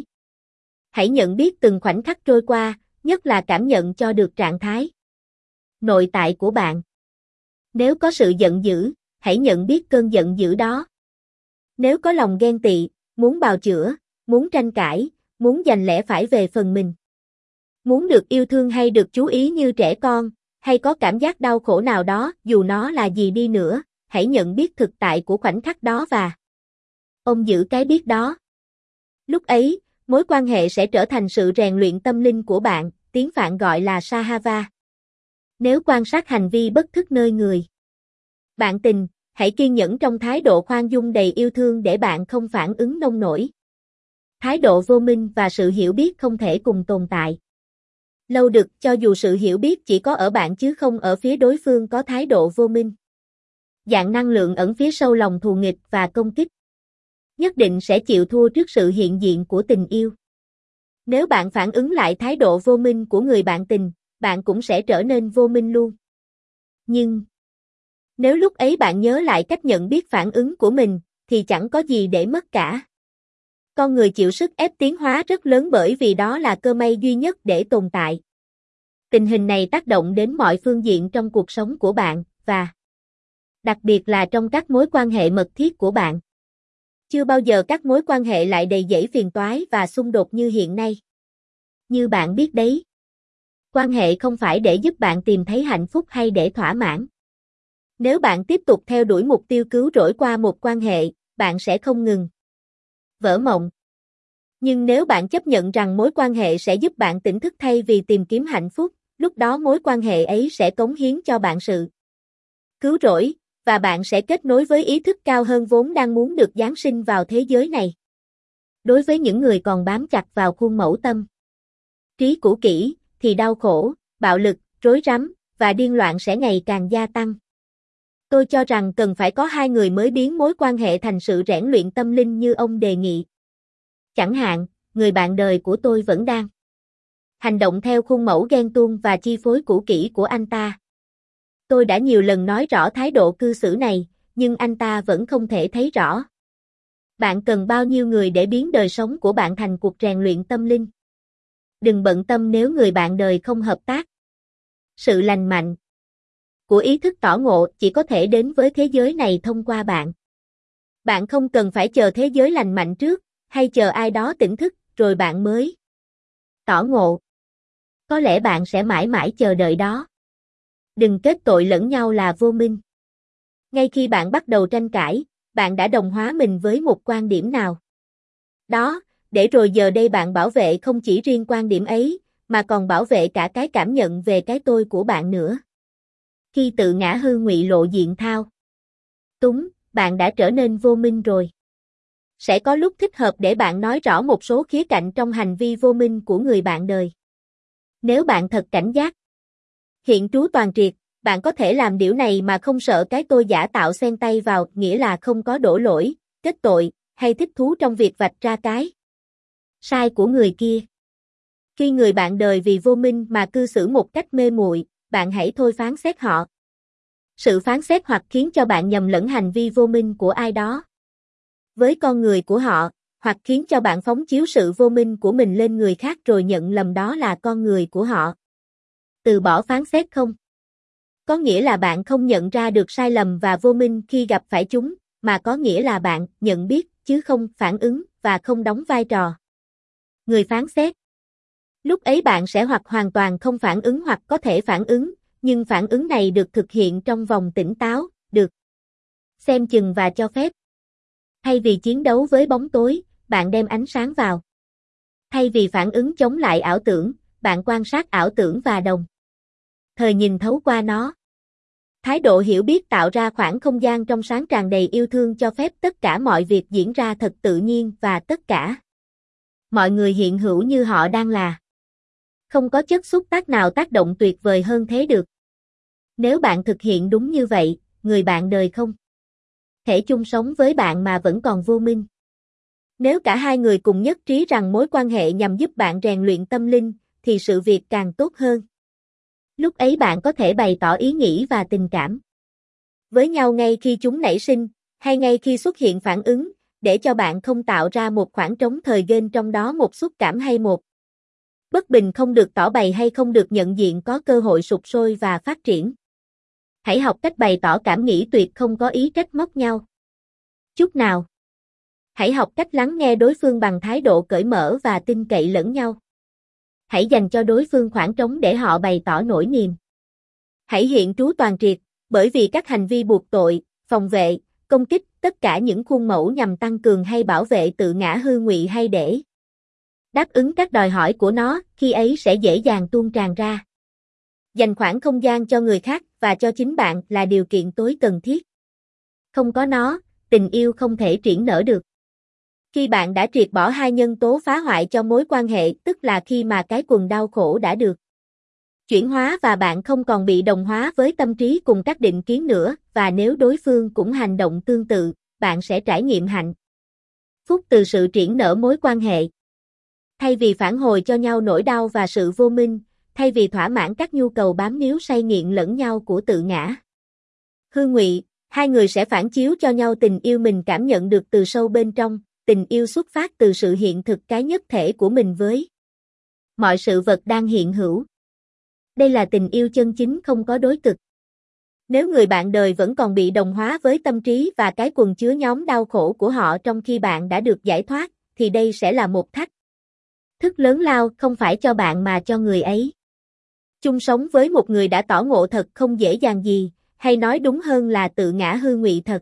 Hãy nhận biết từng khoảnh khắc trôi qua, nhất là cảm nhận cho được trạng thái nội tại của bạn. Nếu có sự giận dữ, hãy nhận biết cơn giận dữ đó. Nếu có lòng ghen tị, muốn bào chữa, muốn tranh cãi, muốn giành lẽ phải về phần mình, muốn được yêu thương hay được chú ý như trẻ con, hay có cảm giác đau khổ nào đó, dù nó là gì đi nữa, hãy nhận biết thực tại của khoảnh khắc đó và ôm giữ cái biết đó. Lúc ấy, mối quan hệ sẽ trở thành sự rèn luyện tâm linh của bạn, tiếng Phạn gọi là Sahava. Nếu quan sát hành vi bất thức nơi người bạn tình, hãy kiên nhẫn trong thái độ khoan dung đầy yêu thương để bạn không phản ứng nông nổi. Thái độ vô minh và sự hiểu biết không thể cùng tồn tại lâu được, cho dù sự hiểu biết chỉ có ở bạn chứ không ở phía đối phương có thái độ vô minh. Dạng năng lượng ẩn phía sâu lòng thù nghịch và công kích nhất định sẽ chịu thua trước sự hiện diện của tình yêu. Nếu bạn phản ứng lại thái độ vô minh của người bạn tình, bạn cũng sẽ trở nên vô minh luôn. Nhưng nếu lúc ấy bạn nhớ lại cách nhận biết phản ứng của mình, thì chẳng có gì để mất cả. Con người chịu sức ép tiến hóa rất lớn bởi vì đó là cơ may duy nhất để tồn tại. Tình hình này tác động đến mọi phương diện trong cuộc sống của bạn, và đặc biệt là trong các mối quan hệ mật thiết của bạn. Chưa bao giờ các mối quan hệ lại đầy dẫy phiền toái và xung đột như hiện nay. Như bạn biết đấy, quan hệ không phải để giúp bạn tìm thấy hạnh phúc hay để thỏa mãn. Nếu bạn tiếp tục theo đuổi mục tiêu cứu rỗi qua một quan hệ, bạn sẽ không ngừng vỡ mộng. Nhưng nếu bạn chấp nhận rằng mối quan hệ sẽ giúp bạn tỉnh thức thay vì tìm kiếm hạnh phúc, lúc đó mối quan hệ ấy sẽ cống hiến cho bạn sự cứu rỗi, và bạn sẽ kết nối với ý thức cao hơn vốn đang muốn được giáng sinh vào thế giới này. Đối với những người còn bám chặt vào khuôn mẫu tâm trí cũ kỹ, thì đau khổ, bạo lực, rối rắm, và điên loạn sẽ ngày càng gia tăng. Tôi cho rằng cần phải có hai người mới biến mối quan hệ thành sự rèn luyện tâm linh như ông đề nghị. Chẳng hạn, người bạn đời của tôi vẫn đang hành động theo khuôn mẫu ghen tuông và chi phối cũ kỹ của anh ta. Tôi đã nhiều lần nói rõ thái độ cư xử này, nhưng anh ta vẫn không thể thấy rõ. Bạn cần bao nhiêu người để biến đời sống của bạn thành cuộc rèn luyện tâm linh? Đừng bận tâm nếu người bạn đời không hợp tác. Sự lành mạnh của ý thức tỏ ngộ chỉ có thể đến với thế giới này thông qua bạn. Bạn không cần phải chờ thế giới lành mạnh trước, hay chờ ai đó tỉnh thức, rồi bạn mới tỏ ngộ. Có lẽ bạn sẽ mãi mãi chờ đợi đó. Đừng kết tội lẫn nhau là vô minh. Ngay khi bạn bắt đầu tranh cãi, bạn đã đồng hóa mình với một quan điểm nào đó, để rồi giờ đây bạn bảo vệ không chỉ riêng quan điểm ấy, mà còn bảo vệ cả cái cảm nhận về cái tôi của bạn nữa. Khi tự ngã hư ngụy lộ diện thao túng, bạn đã trở nên vô minh rồi. Sẽ có lúc thích hợp để bạn nói rõ một số khía cạnh trong hành vi vô minh của người bạn đời. Nếu bạn thật cảnh giác, hiện trú toàn triệt, bạn có thể làm điều này mà không sợ cái tôi giả tạo xen tay vào, nghĩa là không có đổ lỗi, kết tội, hay thích thú trong việc vạch ra cái sai của người kia. Khi người bạn đời vì vô minh mà cư xử một cách mê muội, bạn hãy thôi phán xét họ. Sự phán xét hoặc khiến cho bạn nhầm lẫn hành vi vô minh của ai đó với con người của họ, hoặc khiến cho bạn phóng chiếu sự vô minh của mình lên người khác rồi nhận lầm đó là con người của họ. Từ bỏ phán xét không có nghĩa là bạn không nhận ra được sai lầm và vô minh khi gặp phải chúng, mà có nghĩa là bạn nhận biết chứ không phản ứng và không đóng vai trò người phán xét. Lúc ấy bạn sẽ hoặc hoàn toàn không phản ứng hoặc có thể phản ứng, nhưng phản ứng này được thực hiện trong vòng tỉnh táo, được xem chừng và cho phép. Thay vì chiến đấu với bóng tối, bạn đem ánh sáng vào. Thay vì phản ứng chống lại ảo tưởng, bạn quan sát ảo tưởng và đồng thời nhìn thấu qua nó. Thái độ hiểu biết tạo ra khoảng không gian trong sáng tràn đầy yêu thương cho phép tất cả mọi việc diễn ra thật tự nhiên và tất cả mọi người hiện hữu như họ đang là. Không có chất xúc tác nào tác động tuyệt vời hơn thế được. Nếu bạn thực hiện đúng như vậy, người bạn đời không thể chung sống với bạn mà vẫn còn vô minh. Nếu cả hai người cùng nhất trí rằng mối quan hệ nhằm giúp bạn rèn luyện tâm linh, thì sự việc càng tốt hơn. Lúc ấy bạn có thể bày tỏ ý nghĩ và tình cảm với nhau ngay khi chúng nảy sinh, hay ngay khi xuất hiện phản ứng, để cho bạn không tạo ra một khoảng trống thời gian trong đó một xúc cảm hay một bất bình không được tỏ bày hay không được nhận diện có cơ hội sụp sôi và phát triển. Hãy học cách bày tỏ cảm nghĩ tuyệt không có ý trách móc nhau chút nào. Hãy học cách lắng nghe đối phương bằng thái độ cởi mở và tin cậy lẫn nhau. Hãy dành cho đối phương khoảng trống để họ bày tỏ nỗi niềm. Hãy hiện trú toàn triệt, bởi vì các hành vi buộc tội, phòng vệ, công kích, tất cả những khuôn mẫu nhằm tăng cường hay bảo vệ tự ngã hư ngụy hay để đáp ứng các đòi hỏi của nó, khi ấy sẽ dễ dàng tuôn tràn ra. Dành khoảng không gian cho người khác và cho chính bạn là điều kiện tối cần thiết. Không có nó, tình yêu không thể triển nở được. Khi bạn đã triệt bỏ hai nhân tố phá hoại cho mối quan hệ, tức là khi mà cái quần đau khổ đã được chuyển hóa và bạn không còn bị đồng hóa với tâm trí cùng các định kiến nữa, và nếu đối phương cũng hành động tương tự, bạn sẽ trải nghiệm hạnh phúc từ sự triển nở mối quan hệ. Thay vì phản hồi cho nhau nỗi đau và sự vô minh, thay vì thỏa mãn các nhu cầu bám níu say nghiện lẫn nhau của tự ngã hư ngụy, hai người sẽ phản chiếu cho nhau tình yêu mình cảm nhận được từ sâu bên trong. Tình yêu xuất phát từ sự hiện thực cái nhất thể của mình với mọi sự vật đang hiện hữu. Đây là tình yêu chân chính không có đối cực. Nếu người bạn đời vẫn còn bị đồng hóa với tâm trí và cái quần chứa nhóm đau khổ của họ trong khi bạn đã được giải thoát, thì đây sẽ là một thách thức lớn lao không phải cho bạn mà cho người ấy. Chung sống với một người đã tỏ ngộ thật không dễ dàng gì, hay nói đúng hơn là tự ngã hư ngụy thật.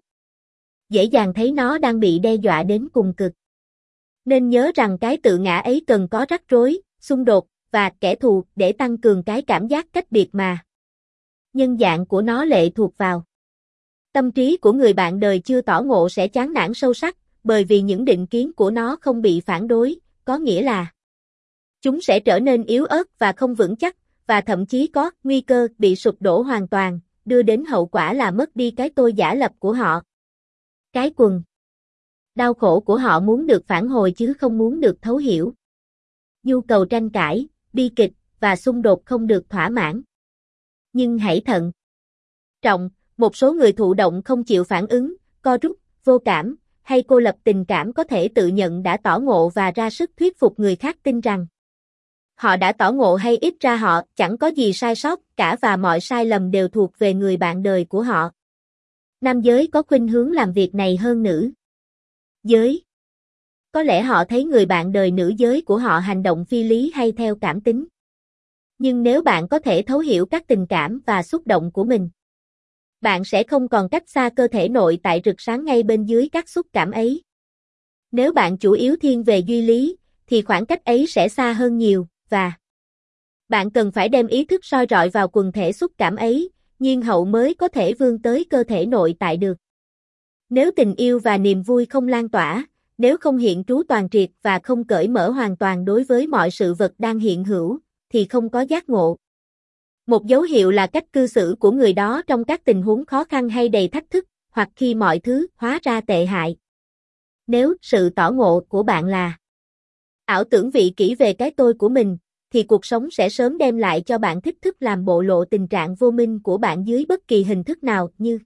Dễ dàng thấy nó đang bị đe dọa đến cùng cực. Nên nhớ rằng cái tự ngã ấy cần có rắc rối, xung đột, và kẻ thù để tăng cường cái cảm giác cách biệt mà nhân dạng của nó lệ thuộc vào. Tâm trí của người bạn đời chưa tỏ ngộ sẽ chán nản sâu sắc, bởi vì những định kiến của nó không bị phản đối, có nghĩa là chúng sẽ trở nên yếu ớt và không vững chắc, và thậm chí có nguy cơ bị sụp đổ hoàn toàn, đưa đến hậu quả là mất đi cái tôi giả lập của họ. Cái quần đau khổ của họ muốn được phản hồi chứ không muốn được thấu hiểu. Nhu cầu tranh cãi, bi kịch và xung đột không được thỏa mãn. Nhưng hãy thận trọng, một số người thụ động không chịu phản ứng, co rút, vô cảm, hay cô lập tình cảm có thể tự nhận đã tỏ ngộ và ra sức thuyết phục người khác tin rằng họ đã tỏ ngộ, hay ít ra họ chẳng có gì sai sót cả và mọi sai lầm đều thuộc về người bạn đời của họ. Nam giới có khuynh hướng làm việc này hơn nữ giới. Có lẽ họ thấy người bạn đời nữ giới của họ hành động phi lý hay theo cảm tính. Nhưng nếu bạn có thể thấu hiểu các tình cảm và xúc động của mình, bạn sẽ không còn cách xa cơ thể nội tại rực sáng ngay bên dưới các xúc cảm ấy. Nếu bạn chủ yếu thiên về duy lý, thì khoảng cách ấy sẽ xa hơn nhiều, và bạn cần phải đem ý thức soi rọi vào quần thể xúc cảm ấy, nhiên hậu mới có thể vươn tới cơ thể nội tại được. Nếu tình yêu và niềm vui không lan tỏa, nếu không hiện trú toàn triệt và không cởi mở hoàn toàn đối với mọi sự vật đang hiện hữu, thì không có giác ngộ. Một dấu hiệu là cách cư xử của người đó trong các tình huống khó khăn hay đầy thách thức, hoặc khi mọi thứ hóa ra tệ hại. Nếu sự tỏ ngộ của bạn là ảo tưởng vị kỷ về cái tôi của mình, thì cuộc sống sẽ sớm đem lại cho bạn thích thức làm bộ lộ tình trạng vô minh của bạn dưới bất kỳ hình thức nào như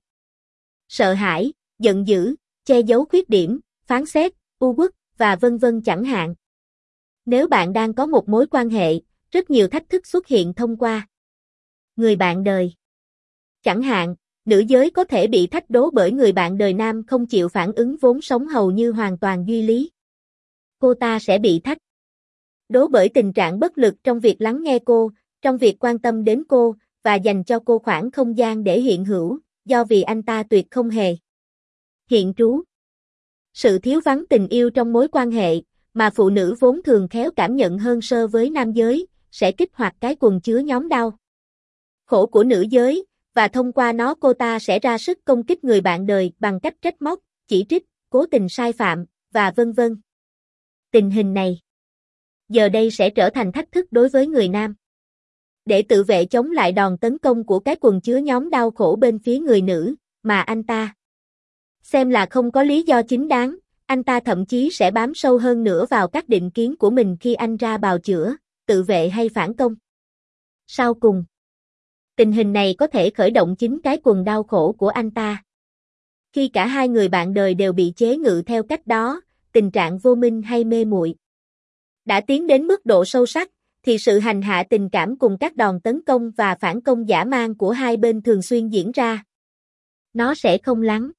sợ hãi, giận dữ, che giấu khuyết điểm, phán xét, u uất và vân vân chẳng hạn. Nếu bạn đang có một mối quan hệ, rất nhiều thách thức xuất hiện thông qua người bạn đời. Chẳng hạn, nữ giới có thể bị thách đố bởi người bạn đời nam không chịu phản ứng vốn sống hầu như hoàn toàn duy lý. Cô ta sẽ bị thách đố bởi tình trạng bất lực trong việc lắng nghe cô, trong việc quan tâm đến cô, và dành cho cô khoảng không gian để hiện hữu, do vì anh ta tuyệt không hề hiện trú. Sự thiếu vắng tình yêu trong mối quan hệ, mà phụ nữ vốn thường khéo cảm nhận hơn so với nam giới, sẽ kích hoạt cái quần chứa nhóm đau khổ của nữ giới, và thông qua nó cô ta sẽ ra sức công kích người bạn đời bằng cách trách móc, chỉ trích, cố tình sai phạm, và vân vân. Tình hình này giờ đây sẽ trở thành thách thức đối với người nam. Để tự vệ chống lại đòn tấn công của cái quần chứa nhóm đau khổ bên phía người nữ, mà anh ta xem là không có lý do chính đáng, anh ta thậm chí sẽ bám sâu hơn nữa vào các định kiến của mình khi anh ra bào chữa, tự vệ hay phản công. Sau cùng, tình hình này có thể khởi động chính cái quần đau khổ của anh ta. Khi cả hai người bạn đời đều bị chế ngự theo cách đó, tình trạng vô minh hay mê muội đã tiến đến mức độ sâu sắc, thì sự hành hạ tình cảm cùng các đòn tấn công và phản công dã man của hai bên thường xuyên diễn ra. Nó sẽ không lắng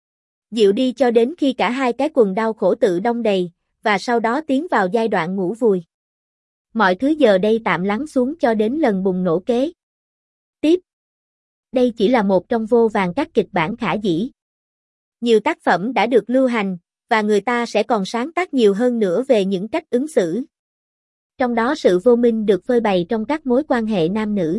dịu đi cho đến khi cả hai cái quần đau khổ tự đong đầy, và sau đó tiến vào giai đoạn ngủ vùi. Mọi thứ giờ đây tạm lắng xuống cho đến lần bùng nổ kế tiếp. Đây chỉ là một trong vô vàn các kịch bản khả dĩ. Nhiều tác phẩm đã được lưu hành, và người ta sẽ còn sáng tác nhiều hơn nữa về những cách ứng xử. Trong đó sự vô minh được phơi bày trong các mối quan hệ nam nữ.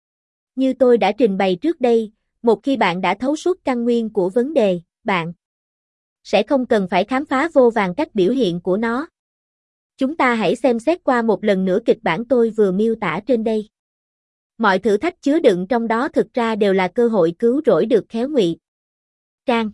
Như tôi đã trình bày trước đây, một khi bạn đã thấu suốt căn nguyên của vấn đề, bạn sẽ không cần phải khám phá vô vàn cách biểu hiện của nó. Chúng ta hãy xem xét qua một lần nữa kịch bản tôi vừa miêu tả trên đây. Mọi thử thách chứa đựng trong đó thực ra đều là cơ hội cứu rỗi được khéo ngụy trang.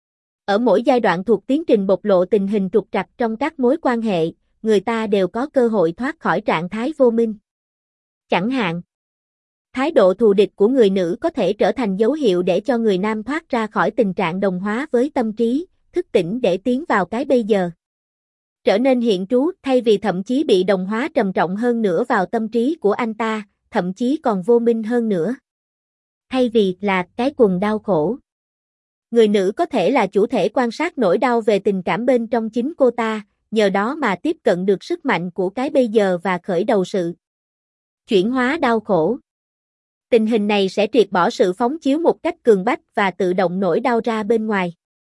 Ở mỗi giai đoạn thuộc tiến trình bộc lộ tình hình trục trặc trong các mối quan hệ, người ta đều có cơ hội thoát khỏi trạng thái vô minh. Chẳng hạn, thái độ thù địch của người nữ có thể trở thành dấu hiệu để cho người nam thoát ra khỏi tình trạng đồng hóa với tâm trí, thức tỉnh để tiến vào cái bây giờ. Trở nên hiện trú thay vì thậm chí bị đồng hóa trầm trọng hơn nữa vào tâm trí của anh ta, thậm chí còn vô minh hơn nữa. Thay vì là cái quần đau khổ, người nữ có thể là chủ thể quan sát nỗi đau về tình cảm bên trong chính cô ta, nhờ đó mà tiếp cận được sức mạnh của cái bây giờ và khởi đầu sự chuyển hóa đau khổ. Tình hình này sẽ triệt bỏ sự phóng chiếu một cách cường bách và tự động nổi đau ra bên ngoài.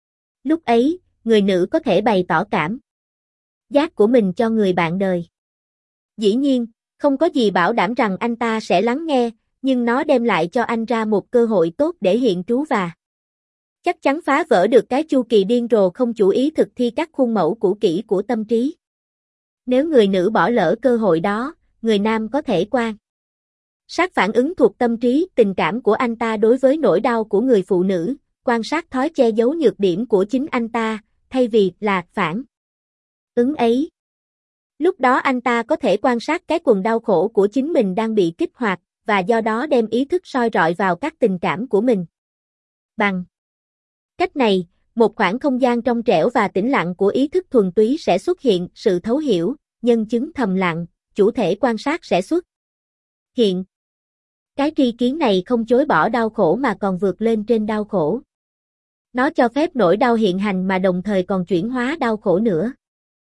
Lúc ấy, người nữ có thể bày tỏ cảm giác của mình cho người bạn đời. Dĩ nhiên, Không có gì bảo đảm rằng anh ta sẽ lắng nghe, nhưng nó đem lại cho anh ra một cơ hội tốt để hiện trú và chắc chắn phá vỡ được cái chu kỳ điên rồ không chủ ý thực thi các khuôn mẫu cũ kỹ của tâm trí. Nếu người nữ bỏ lỡ cơ hội đó, người nam có thể quan sát phản ứng thuộc tâm trí, tình cảm của anh ta đối với nỗi đau của người phụ nữ, quan sát thói che giấu nhược điểm của chính anh ta, thay vì là phản ứng ấy. Lúc đó anh ta có thể quan sát cái quần đau khổ của chính mình đang bị kích hoạt, và do đó đem ý thức soi rọi vào các tình cảm của mình. Bằng cách này, một khoảng không gian trong trẻo và tĩnh lặng của ý thức thuần túy sẽ xuất hiện, sự thấu hiểu, nhân chứng thầm lặng, chủ thể quan sát sẽ xuất hiện. Cái tri kiến này không chối bỏ đau khổ mà còn vượt lên trên đau khổ. Nó cho phép nỗi đau hiện hành mà đồng thời còn chuyển hóa đau khổ nữa.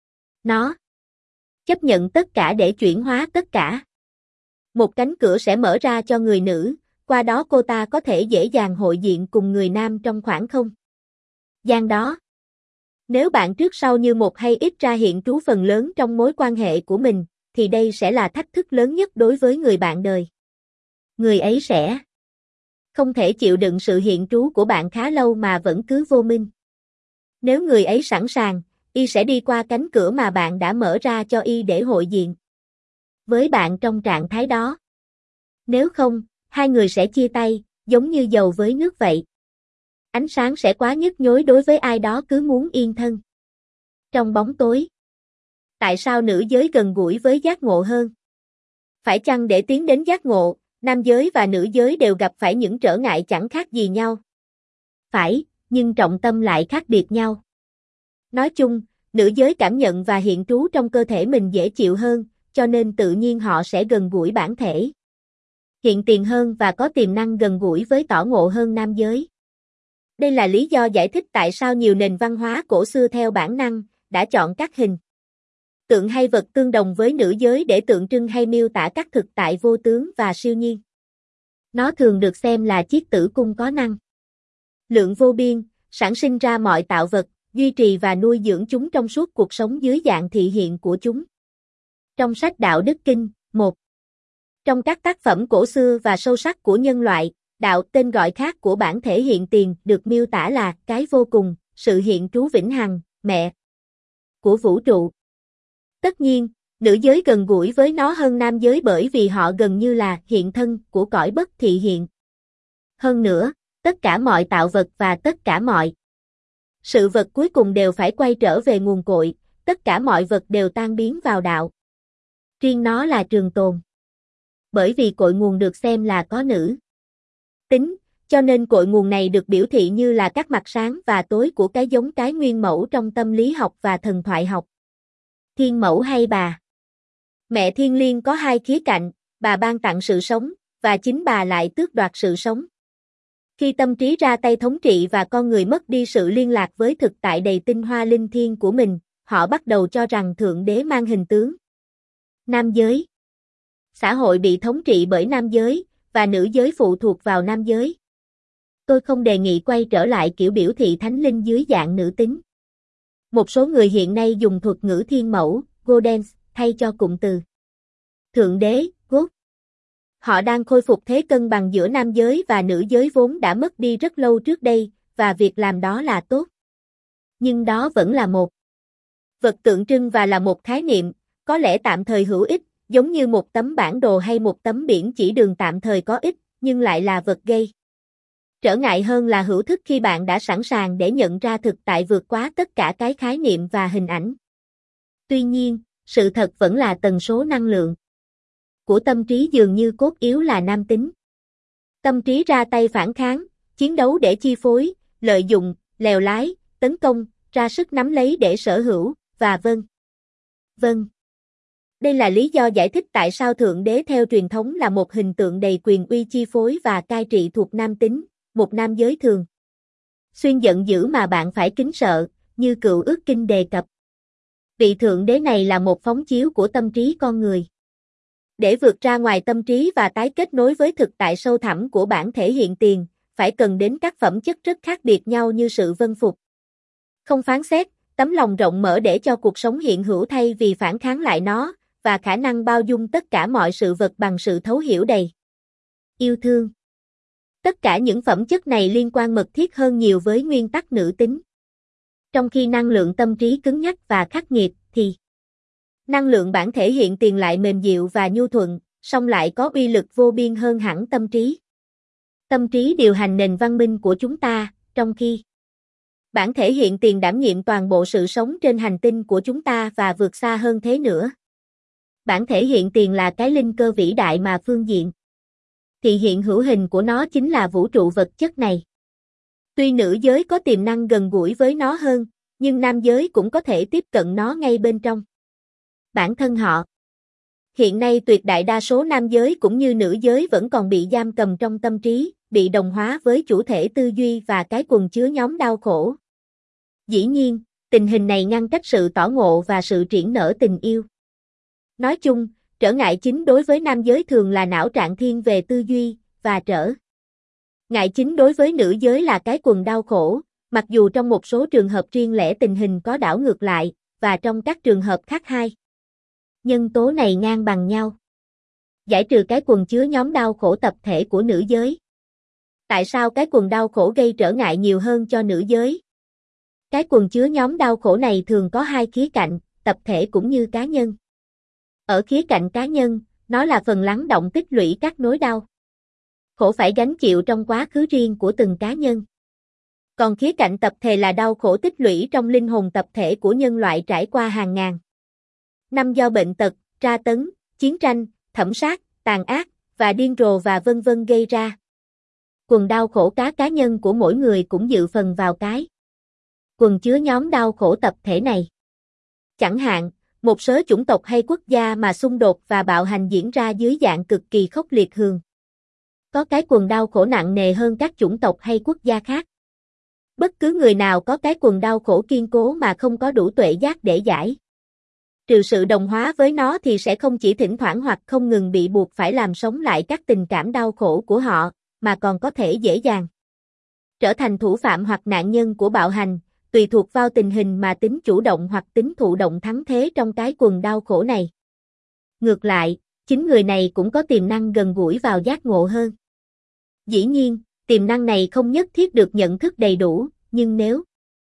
Nó chấp nhận tất cả để chuyển hóa tất cả. Một cánh cửa sẽ mở ra cho người nữ, qua đó cô ta có thể dễ dàng hội diện cùng người nam trong khoảng không gian đó. Nếu bạn trước sau như một hay ít ra hiện trú phần lớn trong mối quan hệ của mình, thì đây sẽ là thách thức lớn nhất đối với người bạn đời. Người ấy sẽ không thể chịu đựng sự hiện trú của bạn khá lâu mà vẫn cứ vô minh. Nếu người ấy sẵn sàng, y sẽ đi qua cánh cửa mà bạn đã mở ra cho y để hội diện với bạn trong trạng thái đó. Nếu không, hai người sẽ chia tay, giống như dầu với nước vậy. Ánh sáng sẽ quá nhức nhối đối với ai đó cứ muốn yên thân trong bóng tối. Tại sao nữ giới gần gũi với giác ngộ hơn? Phải chăng để tiến đến giác ngộ, nam giới và nữ giới đều gặp phải những trở ngại chẳng khác gì nhau? Phải, nhưng trọng tâm lại khác biệt nhau. Nói chung, nữ giới cảm nhận và hiện trú trong cơ thể mình dễ chịu hơn, cho nên tự nhiên họ sẽ gần gũi bản thể hiện tiền hơn và có tiềm năng gần gũi với tỏ ngộ hơn nam giới. Đây là lý do giải thích tại sao nhiều nền văn hóa cổ xưa theo bản năng đã chọn các hình tượng hay vật tương đồng với nữ giới để tượng trưng hay miêu tả các thực tại vô tướng và siêu nhiên. Nó thường được xem là chiếc tử cung có năng lượng vô biên, sản sinh ra mọi tạo vật, duy trì và nuôi dưỡng chúng trong suốt cuộc sống dưới dạng thị hiện của chúng. Trong sách Đạo Đức Kinh, một trong các tác phẩm cổ xưa và sâu sắc của nhân loại, đạo, tên gọi khác của bản thể hiện tiền, được miêu tả là cái vô cùng, sự hiện trú vĩnh hằng, mẹ của vũ trụ. Tất nhiên, nữ giới gần gũi với nó hơn nam giới bởi vì họ gần như là hiện thân của cõi bất thị hiện. Hơn nữa, tất cả mọi tạo vật và tất cả mọi sự vật cuối cùng đều phải quay trở về nguồn cội, tất cả mọi vật đều tan biến vào đạo. Riêng nó là trường tồn. Bởi vì cội nguồn được xem là có nữ tính, cho nên cội nguồn này được biểu thị như là các mặt sáng và tối của cái giống cái nguyên mẫu trong tâm lý học và thần thoại học. Thiên mẫu hay bà mẹ thiên liêng có hai khía cạnh, bà ban tặng sự sống, và chính bà lại tước đoạt sự sống. Khi tâm trí ra tay thống trị và con người mất đi sự liên lạc với thực tại đầy tinh hoa linh thiêng của mình, họ bắt đầu cho rằng Thượng Đế mang hình tướng nam giới. Xã hội bị thống trị bởi nam giới, và nữ giới phụ thuộc vào nam giới. Tôi không đề nghị quay trở lại kiểu biểu thị thánh linh dưới dạng nữ tính. Một số người hiện nay dùng thuật ngữ thiên mẫu, Goddess, thay cho cụm từ Thượng Đế, God. Họ đang khôi phục thế cân bằng giữa nam giới và nữ giới vốn đã mất đi rất lâu trước đây, và việc làm đó là tốt. Nhưng đó vẫn là một vật tượng trưng và là một khái niệm, có lẽ tạm thời hữu ích, giống như một tấm bản đồ hay một tấm biển chỉ đường tạm thời có ích, nhưng lại là vật gây trở ngại hơn là hữu thức khi bạn đã sẵn sàng để nhận ra thực tại vượt quá tất cả cái khái niệm và hình ảnh. Tuy nhiên, sự thật vẫn là tần số năng lượng của tâm trí dường như cốt yếu là nam tính. Tâm trí ra tay phản kháng, chiến đấu để chi phối, lợi dụng, lèo lái, tấn công, ra sức nắm lấy để sở hữu, và vân vân. Đây là lý do giải thích tại sao Thượng Đế theo truyền thống là một hình tượng đầy quyền uy chi phối và cai trị thuộc nam tính, một nam giới thường xuyên giận dữ mà bạn phải kính sợ, như Cựu Ước Kinh đề cập. Vị Thượng Đế này là một phóng chiếu của tâm trí con người. Để vượt ra ngoài tâm trí và tái kết nối với thực tại sâu thẳm của bản thể hiện tiền, phải cần đến các phẩm chất rất khác biệt nhau như sự vâng phục, không phán xét, tấm lòng rộng mở để cho cuộc sống hiện hữu thay vì phản kháng lại nó, và khả năng bao dung tất cả mọi sự vật bằng sự thấu hiểu đầy yêu thương. Tất cả những phẩm chất này liên quan mật thiết hơn nhiều với nguyên tắc nữ tính. Trong khi năng lượng tâm trí cứng nhắc và khắc nghiệt, thì năng lượng bản thể hiện tiền lại mềm dịu và nhu thuận, song lại có uy lực vô biên hơn hẳn tâm trí. Tâm trí điều hành nền văn minh của chúng ta, trong khi bản thể hiện tiền đảm nhiệm toàn bộ sự sống trên hành tinh của chúng ta và vượt xa hơn thế nữa. Bản thể hiện tiền là cái linh cơ vĩ đại mà phương diện thị hiện hữu hình của nó chính là vũ trụ vật chất này. Tuy nữ giới có tiềm năng gần gũi với nó hơn, nhưng nam giới cũng có thể tiếp cận nó ngay bên trong bản thân họ. Hiện nay tuyệt đại đa số nam giới cũng như nữ giới vẫn còn bị giam cầm trong tâm trí, bị đồng hóa với chủ thể tư duy và cái quần chứa nhóm đau khổ. Dĩ nhiên, tình hình này ngăn cách sự tỏ ngộ và sự triển nở tình yêu. Nói chung, trở ngại chính đối với nam giới thường là não trạng thiên về tư duy, và trở ngại chính đối với nữ giới là cái quần đau khổ, mặc dù trong một số trường hợp riêng lẻ tình hình có đảo ngược lại, và trong các trường hợp khác hai nhân tố này ngang bằng nhau. Giải trừ cái quần chứa nhóm đau khổ tập thể của nữ giới. Tại sao cái quần đau khổ gây trở ngại nhiều hơn cho nữ giới? Cái quần chứa nhóm đau khổ này thường có hai khía cạnh, tập thể cũng như cá nhân. Ở khía cạnh cá nhân, nó là phần lắng động tích lũy các nỗi đau khổ phải gánh chịu trong quá khứ riêng của từng cá nhân. Còn khía cạnh tập thể là đau khổ tích lũy trong linh hồn tập thể của nhân loại trải qua hàng ngàn năm do bệnh tật, tra tấn, chiến tranh, thẩm sát, tàn ác, và điên rồ và vân vân gây ra. Quần đau khổ cá cá nhân của mỗi người cũng dự phần vào cái quần chứa nhóm đau khổ tập thể này. Chẳng hạn, một số chủng tộc hay quốc gia mà xung đột và bạo hành diễn ra dưới dạng cực kỳ khốc liệt thường có cái quần đau khổ nặng nề hơn các chủng tộc hay quốc gia khác. Bất cứ người nào có cái quần đau khổ kiên cố mà không có đủ tuệ giác để giải trừ sự đồng hóa với nó thì sẽ không chỉ thỉnh thoảng hoặc không ngừng bị buộc phải làm sống lại các tình cảm đau khổ của họ, mà còn có thể dễ dàng trở thành thủ phạm hoặc nạn nhân của bạo hành, tùy thuộc vào tình hình mà tính chủ động hoặc tính thụ động thắng thế trong cái quần đau khổ này. Ngược lại, chính người này cũng có tiềm năng gần gũi vào giác ngộ hơn. Dĩ nhiên, tiềm năng này không nhất thiết được nhận thức đầy đủ, nhưng nếu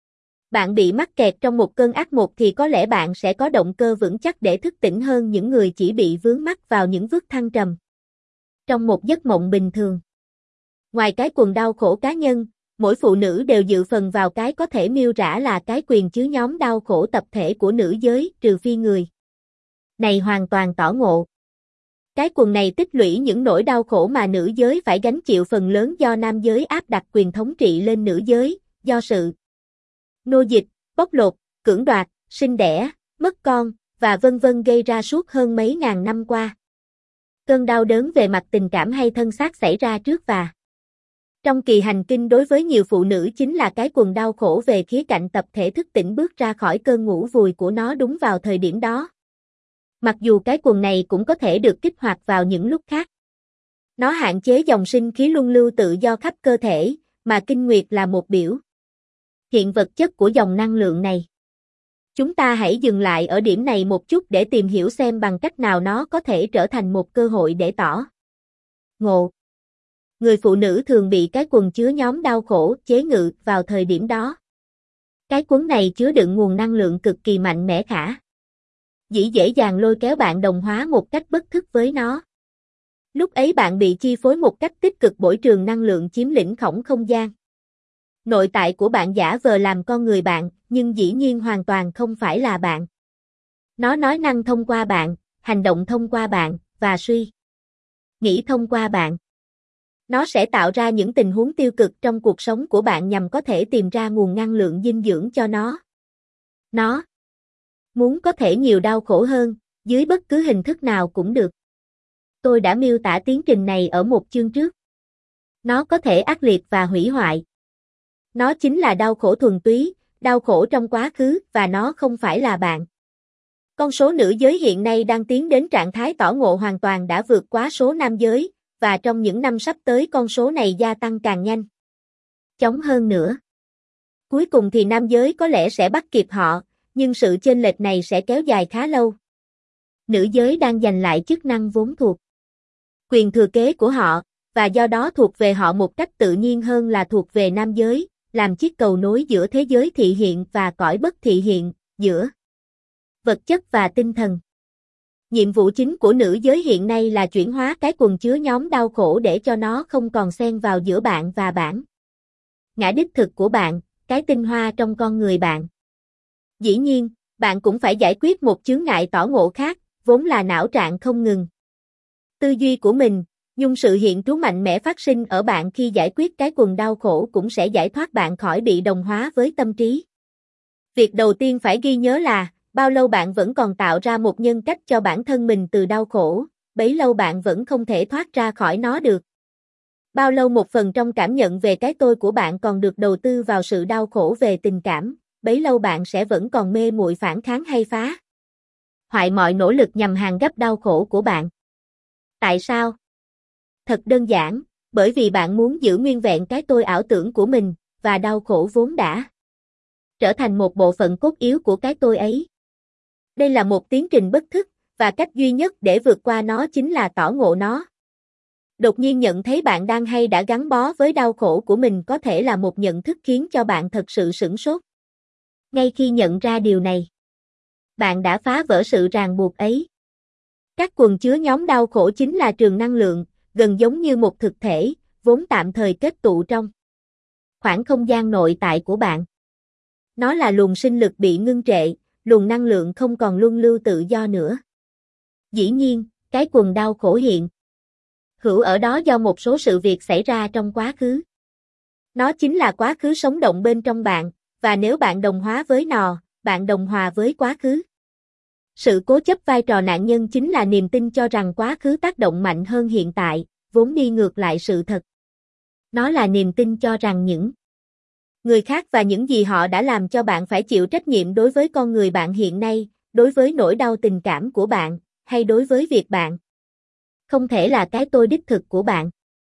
bạn bị mắc kẹt trong một cơn ác mộng thì có lẽ bạn sẽ có động cơ vững chắc để thức tỉnh hơn những người chỉ bị vướng mắc vào những vết thăng trầm trong một giấc mộng bình thường. Ngoài cái quần đau khổ cá nhân, mỗi phụ nữ đều dự phần vào cái có thể miêu tả là cái quyền chứa nhóm đau khổ tập thể của nữ giới, trừ phi người này hoàn toàn tỏ ngộ. Cái quần này tích lũy những nỗi đau khổ mà nữ giới phải gánh chịu phần lớn do nam giới áp đặt quyền thống trị lên nữ giới, do sự nô dịch, bóc lột, cưỡng đoạt, sinh đẻ, mất con, và vân vân gây ra suốt hơn mấy ngàn năm qua. Cơn đau đớn về mặt tình cảm hay thân xác xảy ra trước và trong kỳ hành kinh đối với nhiều phụ nữ chính là cái quần đau khổ về khía cạnh tập thể thức tỉnh bước ra khỏi cơn ngủ vùi của nó đúng vào thời điểm đó. Mặc dù cái quần này cũng có thể được kích hoạt vào những lúc khác. Nó hạn chế dòng sinh khí luân lưu tự do khắp cơ thể, mà kinh nguyệt là một biểu hiện vật chất của dòng năng lượng này. Chúng ta hãy dừng lại ở điểm này một chút để tìm hiểu xem bằng cách nào nó có thể trở thành một cơ hội để tỏ ngộ. Người phụ nữ thường bị cái quần chứa nhóm đau khổ chế ngự vào thời điểm đó. Cái quấn này chứa đựng nguồn năng lượng cực kỳ mạnh mẽ khả dĩ dễ dàng lôi kéo bạn đồng hóa một cách bất thức với nó. Lúc ấy bạn bị chi phối một cách tích cực bởi trường năng lượng chiếm lĩnh khổng không gian. Nội tại của bạn giả vờ làm con người bạn, nhưng dĩ nhiên hoàn toàn không phải là bạn. Nó nói năng thông qua bạn, hành động thông qua bạn, và suy nghĩ thông qua bạn. Nó sẽ tạo ra những tình huống tiêu cực trong cuộc sống của bạn nhằm có thể tìm ra nguồn năng lượng dinh dưỡng cho nó. Nó muốn có thể nhiều đau khổ hơn, dưới bất cứ hình thức nào cũng được. Tôi đã miêu tả tiến trình này ở một chương trước. Nó có thể ác liệt và hủy hoại. Nó chính là đau khổ thuần túy, đau khổ trong quá khứ, và nó không phải là bạn. Con số nữ giới hiện nay đang tiến đến trạng thái tỏ ngộ hoàn toàn đã vượt quá số nam giới, và trong những năm sắp tới con số này gia tăng càng nhanh chóng hơn nữa. Cuối cùng thì nam giới có lẽ sẽ bắt kịp họ, nhưng sự chênh lệch này sẽ kéo dài khá lâu. Nữ giới đang giành lại chức năng vốn thuộc quyền thừa kế của họ, và do đó thuộc về họ một cách tự nhiên hơn là thuộc về nam giới, làm chiếc cầu nối giữa thế giới thị hiện và cõi bất thị hiện, giữa vật chất và tinh thần. Nhiệm vụ chính của nữ giới hiện nay là chuyển hóa cái quần chứa nhóm đau khổ để cho nó không còn xen vào giữa bạn và bản ngã đích thực của bạn, cái tinh hoa trong con người bạn. Dĩ nhiên, bạn cũng phải giải quyết một chướng ngại tỏ ngộ khác, vốn là não trạng không ngừng tư duy của mình, nhưng sự hiện trú mạnh mẽ phát sinh ở bạn khi giải quyết cái quần đau khổ cũng sẽ giải thoát bạn khỏi bị đồng hóa với tâm trí. Việc đầu tiên phải ghi nhớ là, bao lâu bạn vẫn còn tạo ra một nhân cách cho bản thân mình từ đau khổ, bấy lâu bạn vẫn không thể thoát ra khỏi nó được. Bao lâu một phần trong cảm nhận về cái tôi của bạn còn được đầu tư vào sự đau khổ về tình cảm, bấy lâu bạn sẽ vẫn còn mê muội phản kháng hay phá hoại mọi nỗ lực nhằm hàn gấp đau khổ của bạn. Tại sao? Thật đơn giản, bởi vì bạn muốn giữ nguyên vẹn cái tôi ảo tưởng của mình, và đau khổ vốn đã trở thành một bộ phận cốt yếu của cái tôi ấy. Đây là một tiến trình bất thức, và cách duy nhất để vượt qua nó chính là tỏ ngộ nó. Đột nhiên nhận thấy bạn đang hay đã gắn bó với đau khổ của mình có thể là một nhận thức khiến cho bạn thật sự sửng sốt. Ngay khi nhận ra điều này, bạn đã phá vỡ sự ràng buộc ấy. Các quần chứa nhóm đau khổ chính là trường năng lượng, gần giống như một thực thể, vốn tạm thời kết tụ trong khoảng không gian nội tại của bạn. Nó là luồng sinh lực bị ngưng trệ, luồng năng lượng không còn luân lưu tự do nữa. Dĩ nhiên, cái quần đau khổ hiện hữu ở đó do một số sự việc xảy ra trong quá khứ. Nó chính là quá khứ sống động bên trong bạn, và nếu bạn đồng hóa với nó, bạn đồng hòa với quá khứ. Sự cố chấp vai trò nạn nhân chính là niềm tin cho rằng quá khứ tác động mạnh hơn hiện tại, vốn đi ngược lại sự thật. Nó là niềm tin cho rằng những người khác và những gì họ đã làm cho bạn phải chịu trách nhiệm đối với con người bạn hiện nay, đối với nỗi đau tình cảm của bạn, hay đối với việc bạn không thể là cái tôi đích thực của bạn.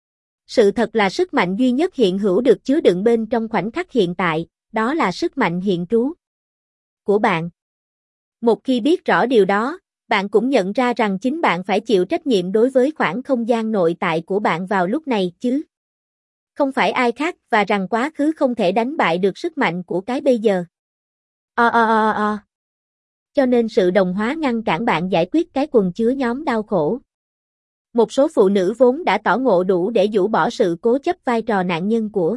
Sự thật là sức mạnh duy nhất hiện hữu được chứa đựng bên trong khoảnh khắc hiện tại, đó là sức mạnh hiện trú của bạn. Một khi biết rõ điều đó, bạn cũng nhận ra rằng chính bạn phải chịu trách nhiệm đối với khoảng không gian nội tại của bạn vào lúc này chứ không phải ai khác, và rằng quá khứ không thể đánh bại được sức mạnh của cái bây giờ. O o o o. Cho nên sự đồng hóa ngăn cản bạn giải quyết cái quần chứa nhóm đau khổ. Một số phụ nữ vốn đã tỏ ngộ đủ để rũ bỏ sự cố chấp vai trò nạn nhân của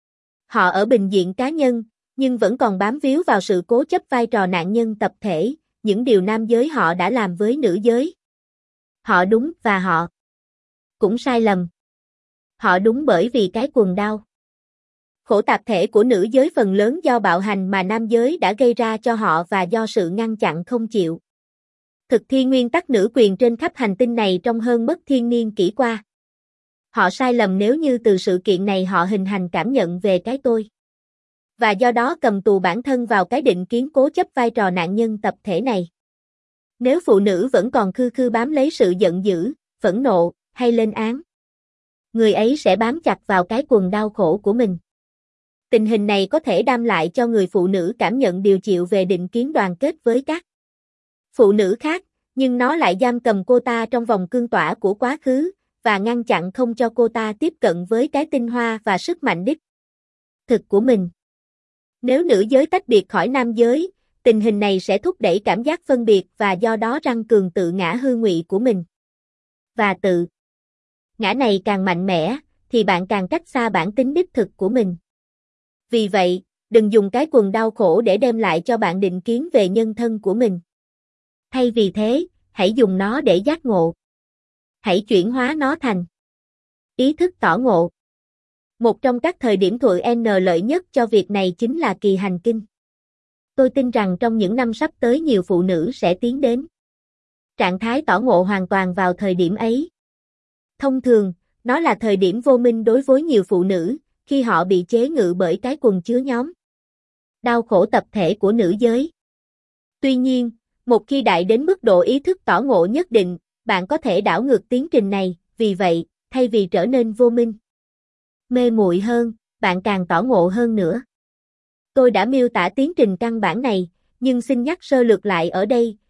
họ ở bình diện cá nhân, nhưng vẫn còn bám víu vào sự cố chấp vai trò nạn nhân tập thể, những điều nam giới họ đã làm với nữ giới. Họ đúng và họ cũng sai lầm. Họ đúng bởi vì cái quần đau khổ tập thể của nữ giới phần lớn do bạo hành mà nam giới đã gây ra cho họ và do sự ngăn chặn không chịu thực thi nguyên tắc nữ quyền trên khắp hành tinh này trong hơn bất thiên niên kỷ qua. Họ sai lầm nếu như từ sự kiện này họ hình thành cảm nhận về cái tôi, và do đó cầm tù bản thân vào cái định kiến cố chấp vai trò nạn nhân tập thể này. Nếu phụ nữ vẫn còn khư khư bám lấy sự giận dữ, phẫn nộ, hay lên án, người ấy sẽ bám chặt vào cái quần đau khổ của mình. Tình hình này có thể đem lại cho người phụ nữ cảm nhận điều chịu về định kiến đoàn kết với các phụ nữ khác, nhưng nó lại giam cầm cô ta trong vòng cương tỏa của quá khứ, và ngăn chặn không cho cô ta tiếp cận với cái tinh hoa và sức mạnh đích thực của mình. Nếu nữ giới tách biệt khỏi nam giới, tình hình này sẽ thúc đẩy cảm giác phân biệt và do đó răng cường tự ngã hư ngụy của mình. Và tự ngã này càng mạnh mẽ, thì bạn càng cách xa bản tính đích thực của mình. Vì vậy, đừng dùng cái quần đau khổ để đem lại cho bạn định kiến về nhân thân của mình. Thay vì thế, hãy dùng nó để giác ngộ. Hãy chuyển hóa nó thành ý thức tỏ ngộ. Một trong các thời điểm thuận N lợi nhất cho việc này chính là kỳ hành kinh. Tôi tin rằng trong những năm sắp tới nhiều phụ nữ sẽ tiến đến trạng thái tỏ ngộ hoàn toàn vào thời điểm ấy. Thông thường, nó là thời điểm vô minh đối với nhiều phụ nữ, khi họ bị chế ngự bởi cái quần chứa nhóm đau khổ tập thể của nữ giới. Tuy nhiên, một khi đại đến mức độ ý thức tỏ ngộ nhất định, bạn có thể đảo ngược tiến trình này, vì vậy, thay vì trở nên vô minh, mê muội hơn, bạn càng tỏ ngộ hơn nữa. Tôi đã miêu tả tiến trình căn bản này, nhưng xin nhắc sơ lược lại ở đây,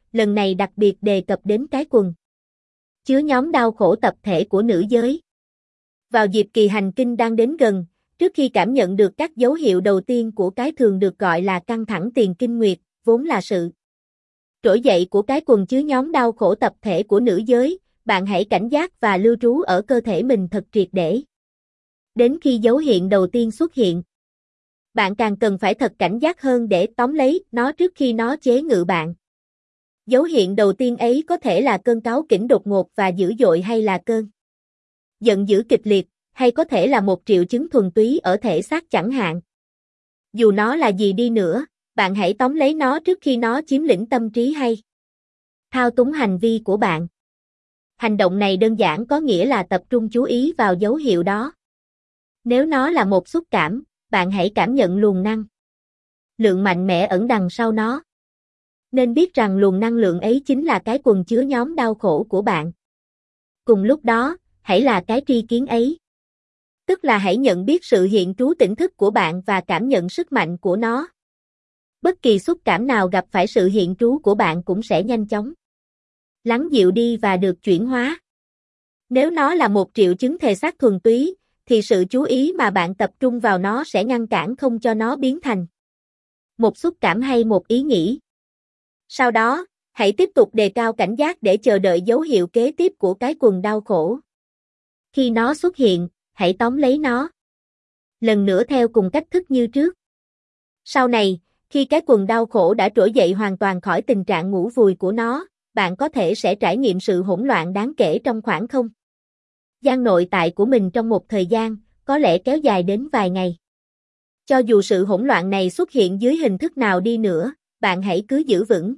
lần này đặc biệt đề cập đến cái quần chứa nhóm đau khổ tập thể của nữ giới. Vào dịp kỳ hành kinh đang đến gần, trước khi cảm nhận được các dấu hiệu đầu tiên của cái thường được gọi là căng thẳng tiền kinh nguyệt, vốn là sự trỗi dậy của cái quần chứa nhóm đau khổ tập thể của nữ giới, bạn hãy cảnh giác và lưu trú ở cơ thể mình thật triệt để. Đến khi dấu hiện đầu tiên xuất hiện, bạn càng cần phải thật cảnh giác hơn để tóm lấy nó trước khi nó chế ngự bạn. Dấu hiện đầu tiên ấy có thể là cơn cáu kỉnh đột ngột và dữ dội, hay là cơn giận dữ kịch liệt, hay có thể là một triệu chứng thuần túy ở thể xác chẳng hạn. Dù nó là gì đi nữa, bạn hãy tóm lấy nó trước khi nó chiếm lĩnh tâm trí hay thao túng hành vi của bạn. Hành động này đơn giản có nghĩa là tập trung chú ý vào dấu hiệu đó. Nếu nó là một xúc cảm, bạn hãy cảm nhận luồng năng lượng mạnh mẽ ẩn đằng sau nó. Nên biết rằng luồng năng lượng ấy chính là cái quần chứa nhóm đau khổ của bạn. Cùng lúc đó, hãy là cái tri kiến ấy. Tức là hãy nhận biết sự hiện trú tỉnh thức của bạn và cảm nhận sức mạnh của nó. Bất kỳ xúc cảm nào gặp phải sự hiện trú của bạn cũng sẽ nhanh chóng lắng dịu đi và được chuyển hóa. Nếu nó là một triệu chứng thể xác thuần túy, thì sự chú ý mà bạn tập trung vào nó sẽ ngăn cản không cho nó biến thành một xúc cảm hay một ý nghĩ. Sau đó, hãy tiếp tục đề cao cảnh giác để chờ đợi dấu hiệu kế tiếp của cái quần đau khổ. Khi nó xuất hiện, hãy tóm lấy nó. Lần nữa theo cùng cách thức như trước. Sau này, khi cái quần đau khổ đã trỗi dậy hoàn toàn khỏi tình trạng ngủ vùi của nó, bạn có thể sẽ trải nghiệm sự hỗn loạn đáng kể trong khoảng không gian nội tại của mình trong một thời gian, có lẽ kéo dài đến vài ngày. Cho dù sự hỗn loạn này xuất hiện dưới hình thức nào đi nữa, bạn hãy cứ giữ vững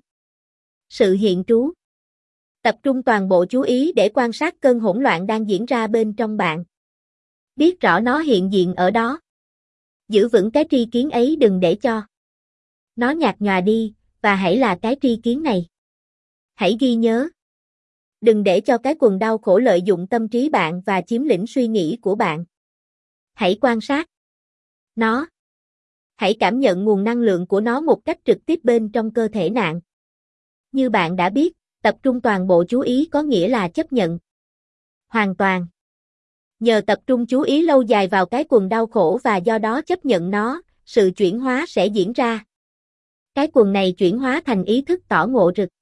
sự hiện trú. Tập trung toàn bộ chú ý để quan sát cơn hỗn loạn đang diễn ra bên trong bạn. Biết rõ nó hiện diện ở đó. Giữ vững cái tri kiến ấy, đừng để cho nó nhạt nhòa đi, và hãy là cái tri kiến này. Hãy ghi nhớ. Đừng để cho cái quần đau khổ lợi dụng tâm trí bạn và chiếm lĩnh suy nghĩ của bạn. Hãy quan sát nó. Hãy cảm nhận nguồn năng lượng của nó một cách trực tiếp bên trong cơ thể nạn. Như bạn đã biết, tập trung toàn bộ chú ý có nghĩa là chấp nhận hoàn toàn. Nhờ tập trung chú ý lâu dài vào cái quần đau khổ và do đó chấp nhận nó, sự chuyển hóa sẽ diễn ra. Cái quần này chuyển hóa thành ý thức tỏ ngộ rực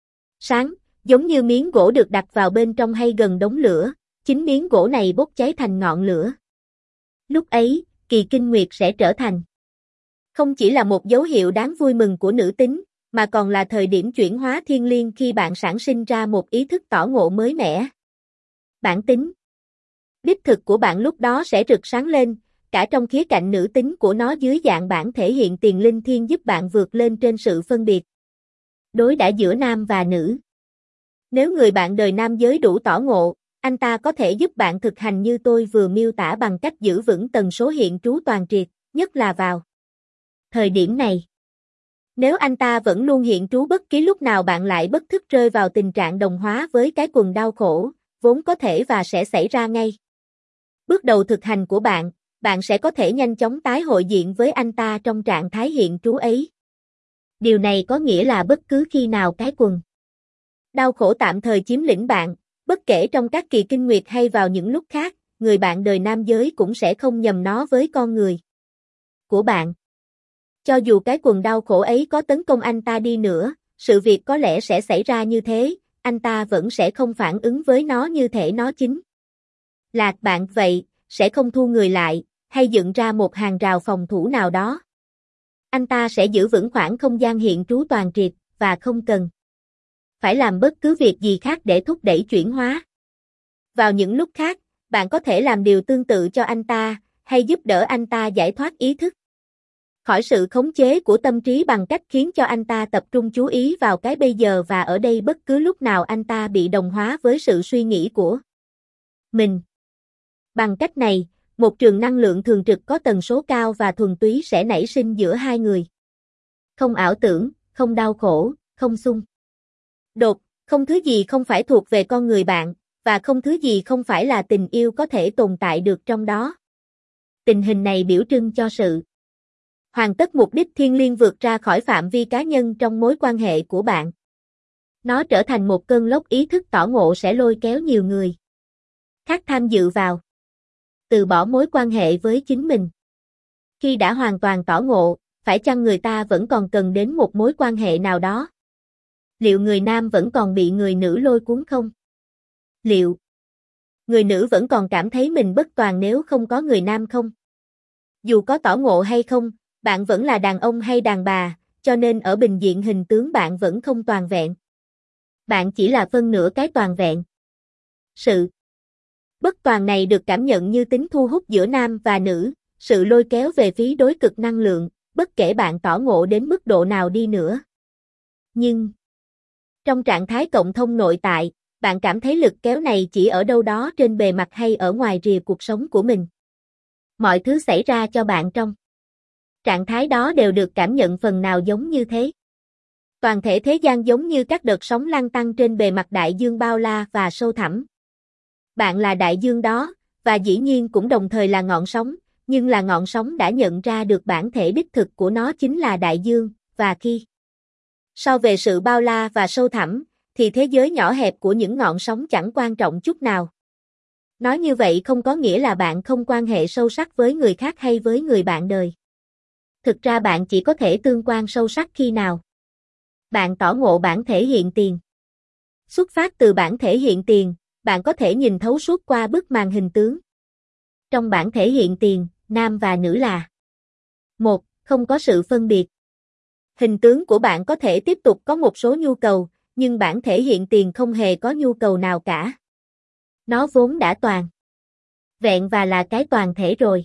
sáng, giống như miếng gỗ được đặt vào bên trong hay gần đống lửa, chính miếng gỗ này bốc cháy thành ngọn lửa. Lúc ấy, kỳ kinh nguyệt sẽ trở thành không chỉ là một dấu hiệu đáng vui mừng của nữ tính, mà còn là thời điểm chuyển hóa thiêng liêng khi bạn sản sinh ra một ý thức tỏ ngộ mới mẻ. Bản tính đích thực của bạn lúc đó sẽ rực sáng lên, cả trong khía cạnh nữ tính của nó dưới dạng bản thể hiện tiền linh thiêng, giúp bạn vượt lên trên sự phân biệt đối đãi giữa nam và nữ. Nếu người bạn đời nam giới đủ tỏ ngộ, anh ta có thể giúp bạn thực hành như tôi vừa miêu tả bằng cách giữ vững tần số hiện trú toàn triệt, nhất là vào thời điểm này. Nếu anh ta vẫn luôn hiện trú bất kỳ lúc nào bạn lại bất thức rơi vào tình trạng đồng hóa với cái quần đau khổ, vốn có thể và sẽ xảy ra ngay. Bước đầu thực hành của bạn, bạn sẽ có thể nhanh chóng tái hội diện với anh ta trong trạng thái hiện trú ấy. Điều này có nghĩa là bất cứ khi nào cái quần đau khổ tạm thời chiếm lĩnh bạn, bất kể trong các kỳ kinh nguyệt hay vào những lúc khác, người bạn đời nam giới cũng sẽ không nhầm nó với con người của bạn. Cho dù cái quần đau khổ ấy có tấn công anh ta đi nữa, sự việc có lẽ sẽ xảy ra như thế, anh ta vẫn sẽ không phản ứng với nó như thể nó chính là bạn vậy, sẽ không thu người lại, hay dựng ra một hàng rào phòng thủ nào đó. Anh ta sẽ giữ vững khoảng không gian hiện trú toàn triệt, và không cần phải làm bất cứ việc gì khác để thúc đẩy chuyển hóa. Vào những lúc khác, bạn có thể làm điều tương tự cho anh ta, hay giúp đỡ anh ta giải thoát ý thức khỏi sự khống chế của tâm trí bằng cách khiến cho anh ta tập trung chú ý vào cái bây giờ và ở đây bất cứ lúc nào anh ta bị đồng hóa với sự suy nghĩ của mình. Bằng cách này, một trường năng lượng thường trực có tần số cao và thuần túy sẽ nảy sinh giữa hai người. Không ảo tưởng, không đau khổ, không xung đột, không thứ gì không phải thuộc về con người bạn, và không thứ gì không phải là tình yêu có thể tồn tại được trong đó. Tình hình này biểu trưng cho sự hoàn tất mục đích thiêng liêng vượt ra khỏi phạm vi cá nhân trong mối quan hệ của bạn. Nó trở thành một cơn lốc ý thức tỏ ngộ sẽ lôi kéo nhiều người khác tham dự vào. Từ bỏ mối quan hệ với chính mình. Khi đã hoàn toàn tỏ ngộ, phải chăng người ta vẫn còn cần đến một mối quan hệ nào đó? Liệu người nam vẫn còn bị người nữ lôi cuốn không? Liệu người nữ vẫn còn cảm thấy mình bất toàn nếu không có người nam không? Dù có tỏ ngộ hay không, bạn vẫn là đàn ông hay đàn bà, cho nên ở bình diện hình tướng bạn vẫn không toàn vẹn. Bạn chỉ là phân nửa cái toàn vẹn. Sự bất toàn này được cảm nhận như tính thu hút giữa nam và nữ, sự lôi kéo về phía đối cực năng lượng, bất kể bạn tỏ ngộ đến mức độ nào đi nữa. Nhưng, trong trạng thái cộng thông nội tại, bạn cảm thấy lực kéo này chỉ ở đâu đó trên bề mặt hay ở ngoài rìa cuộc sống của mình. Mọi thứ xảy ra cho bạn trong trạng thái đó đều được cảm nhận phần nào giống như thế. Toàn thể thế gian giống như các đợt sóng lăn tăn trên bề mặt đại dương bao la và sâu thẳm. Bạn là đại dương đó, và dĩ nhiên cũng đồng thời là ngọn sóng, nhưng là ngọn sóng đã nhận ra được bản thể đích thực của nó chính là đại dương, và khi so về sự bao la và sâu thẳm, thì thế giới nhỏ hẹp của những ngọn sóng chẳng quan trọng chút nào. Nói như vậy không có nghĩa là bạn không quan hệ sâu sắc với người khác hay với người bạn đời. Thực ra bạn chỉ có thể tương quan sâu sắc khi nào bạn tỏ ngộ bản thể hiện tiền. Xuất phát từ bản thể hiện tiền, bạn có thể nhìn thấu suốt qua bức màn hình tướng. Trong bản thể hiện tiền, nam và nữ là một, không có sự phân biệt. Hình tướng của bạn có thể tiếp tục có một số nhu cầu, nhưng bản thể hiện tiền không hề có nhu cầu nào cả. Nó vốn đã toàn vẹn và là cái toàn thể rồi.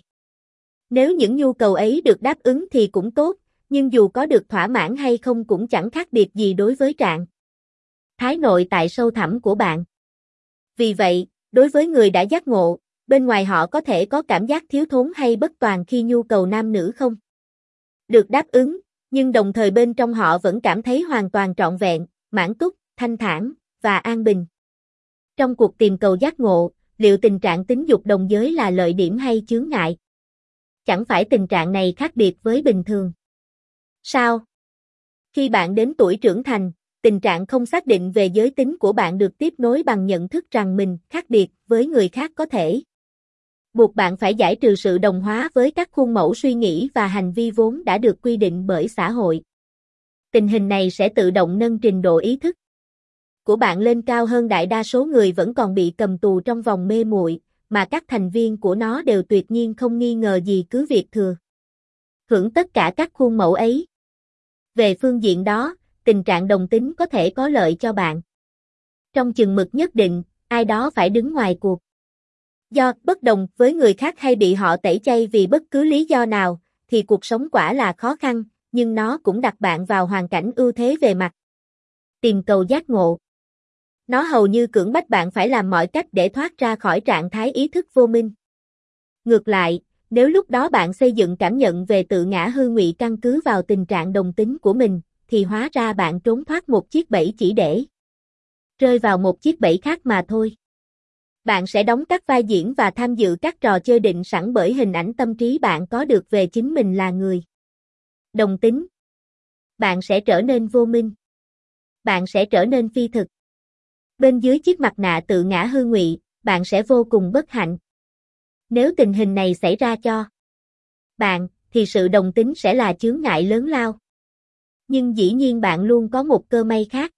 Nếu những nhu cầu ấy được đáp ứng thì cũng tốt, nhưng dù có được thỏa mãn hay không cũng chẳng khác biệt gì đối với trạng thái nội tại sâu thẳm của bạn. Vì vậy, đối với người đã giác ngộ, bên ngoài họ có thể có cảm giác thiếu thốn hay bất toàn khi nhu cầu nam nữ không được đáp ứng, nhưng đồng thời bên trong họ vẫn cảm thấy hoàn toàn trọn vẹn, mãn túc, thanh thản và an bình. Trong cuộc tìm cầu giác ngộ, liệu tình trạng tính dục đồng giới là lợi điểm hay chướng ngại? Chẳng phải tình trạng này khác biệt với bình thường? Sao? Khi bạn đến tuổi trưởng thành, tình trạng không xác định về giới tính của bạn được tiếp nối bằng nhận thức rằng mình khác biệt với người khác có thể buộc bạn phải giải trừ sự đồng hóa với các khuôn mẫu suy nghĩ và hành vi vốn đã được quy định bởi xã hội. Tình hình này sẽ tự động nâng trình độ ý thức của bạn lên cao hơn. Đại đa số người vẫn còn bị cầm tù trong vòng mê muội, mà các thành viên của nó đều tuyệt nhiên không nghi ngờ gì cứ việc thừa hưởng tất cả các khuôn mẫu ấy. Về phương diện đó, tình trạng đồng tính có thể có lợi cho bạn. Trong chừng mực nhất định, ai đó phải đứng ngoài cuộc. Do bất đồng với người khác hay bị họ tẩy chay vì bất cứ lý do nào, thì cuộc sống quả là khó khăn, nhưng nó cũng đặt bạn vào hoàn cảnh ưu thế về mặt tìm cầu giác ngộ. Nó hầu như cưỡng bách bạn phải làm mọi cách để thoát ra khỏi trạng thái ý thức vô minh. Ngược lại, nếu lúc đó bạn xây dựng cảm nhận về tự ngã hư ngụy căn cứ vào tình trạng đồng tính của mình, thì hóa ra bạn trốn thoát một chiếc bẫy chỉ để rơi vào một chiếc bẫy khác mà thôi. Bạn sẽ đóng các vai diễn và tham dự các trò chơi định sẵn bởi hình ảnh tâm trí bạn có được về chính mình là người đồng tính. Bạn sẽ trở nên vô minh. Bạn sẽ trở nên phi thực. Bên dưới chiếc mặt nạ tự ngã hư ngụy, bạn sẽ vô cùng bất hạnh. Nếu tình hình này xảy ra cho bạn, thì sự đồng tính sẽ là chướng ngại lớn lao. Nhưng dĩ nhiên bạn luôn có một cơ may khác.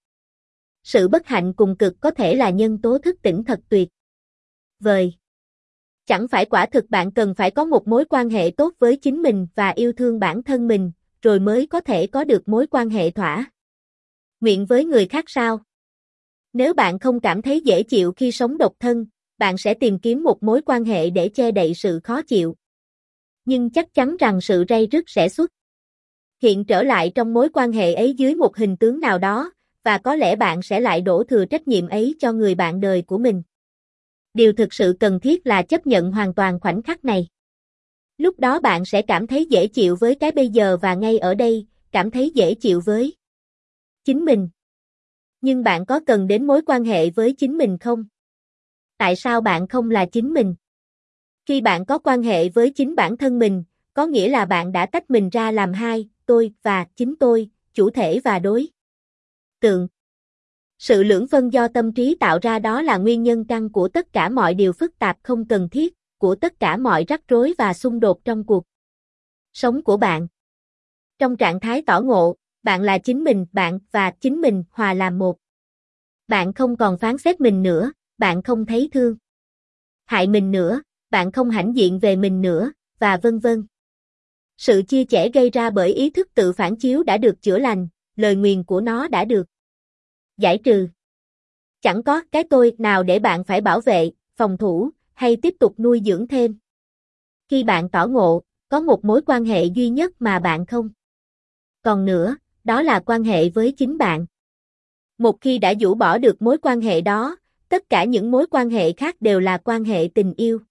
Sự bất hạnh cùng cực có thể là nhân tố thức tỉnh thật tuyệt vời. Chẳng phải quả thực bạn cần phải có một mối quan hệ tốt với chính mình và yêu thương bản thân mình, rồi mới có thể có được mối quan hệ thỏa nguyện với người khác sao? Nếu bạn không cảm thấy dễ chịu khi sống độc thân, bạn sẽ tìm kiếm một mối quan hệ để che đậy sự khó chịu. Nhưng chắc chắn rằng sự ray rứt sẽ xuất hiện trở lại trong mối quan hệ ấy dưới một hình tướng nào đó, và có lẽ bạn sẽ lại đổ thừa trách nhiệm ấy cho người bạn đời của mình. Điều thực sự cần thiết là chấp nhận hoàn toàn khoảnh khắc này. Lúc đó bạn sẽ cảm thấy dễ chịu với cái bây giờ và ngay ở đây, cảm thấy dễ chịu với chính mình. Nhưng bạn có cần đến mối quan hệ với chính mình không? Tại sao bạn không là chính mình? Khi bạn có quan hệ với chính bản thân mình, có nghĩa là bạn đã tách mình ra làm hai, tôi và chính tôi, chủ thể và đối tượng. Sự lưỡng phân do tâm trí tạo ra đó là nguyên nhân căn của tất cả mọi điều phức tạp không cần thiết, của tất cả mọi rắc rối và xung đột trong cuộc sống của bạn. Trong trạng thái tỏ ngộ, bạn là chính mình, bạn và chính mình hòa làm một. Bạn không còn phán xét mình nữa, bạn không thấy thương hại mình nữa, bạn không hãnh diện về mình nữa, và vân vân. Sự chia rẽ gây ra bởi ý thức tự phản chiếu đã được chữa lành, lời nguyền của nó đã được giải trừ. Chẳng có cái tôi nào để bạn phải bảo vệ, phòng thủ, hay tiếp tục nuôi dưỡng thêm. Khi bạn tỏ ngộ, có một mối quan hệ duy nhất mà bạn không còn nữa, đó là quan hệ với chính bạn. Một khi đã rũ bỏ được mối quan hệ đó, tất cả những mối quan hệ khác đều là quan hệ tình yêu.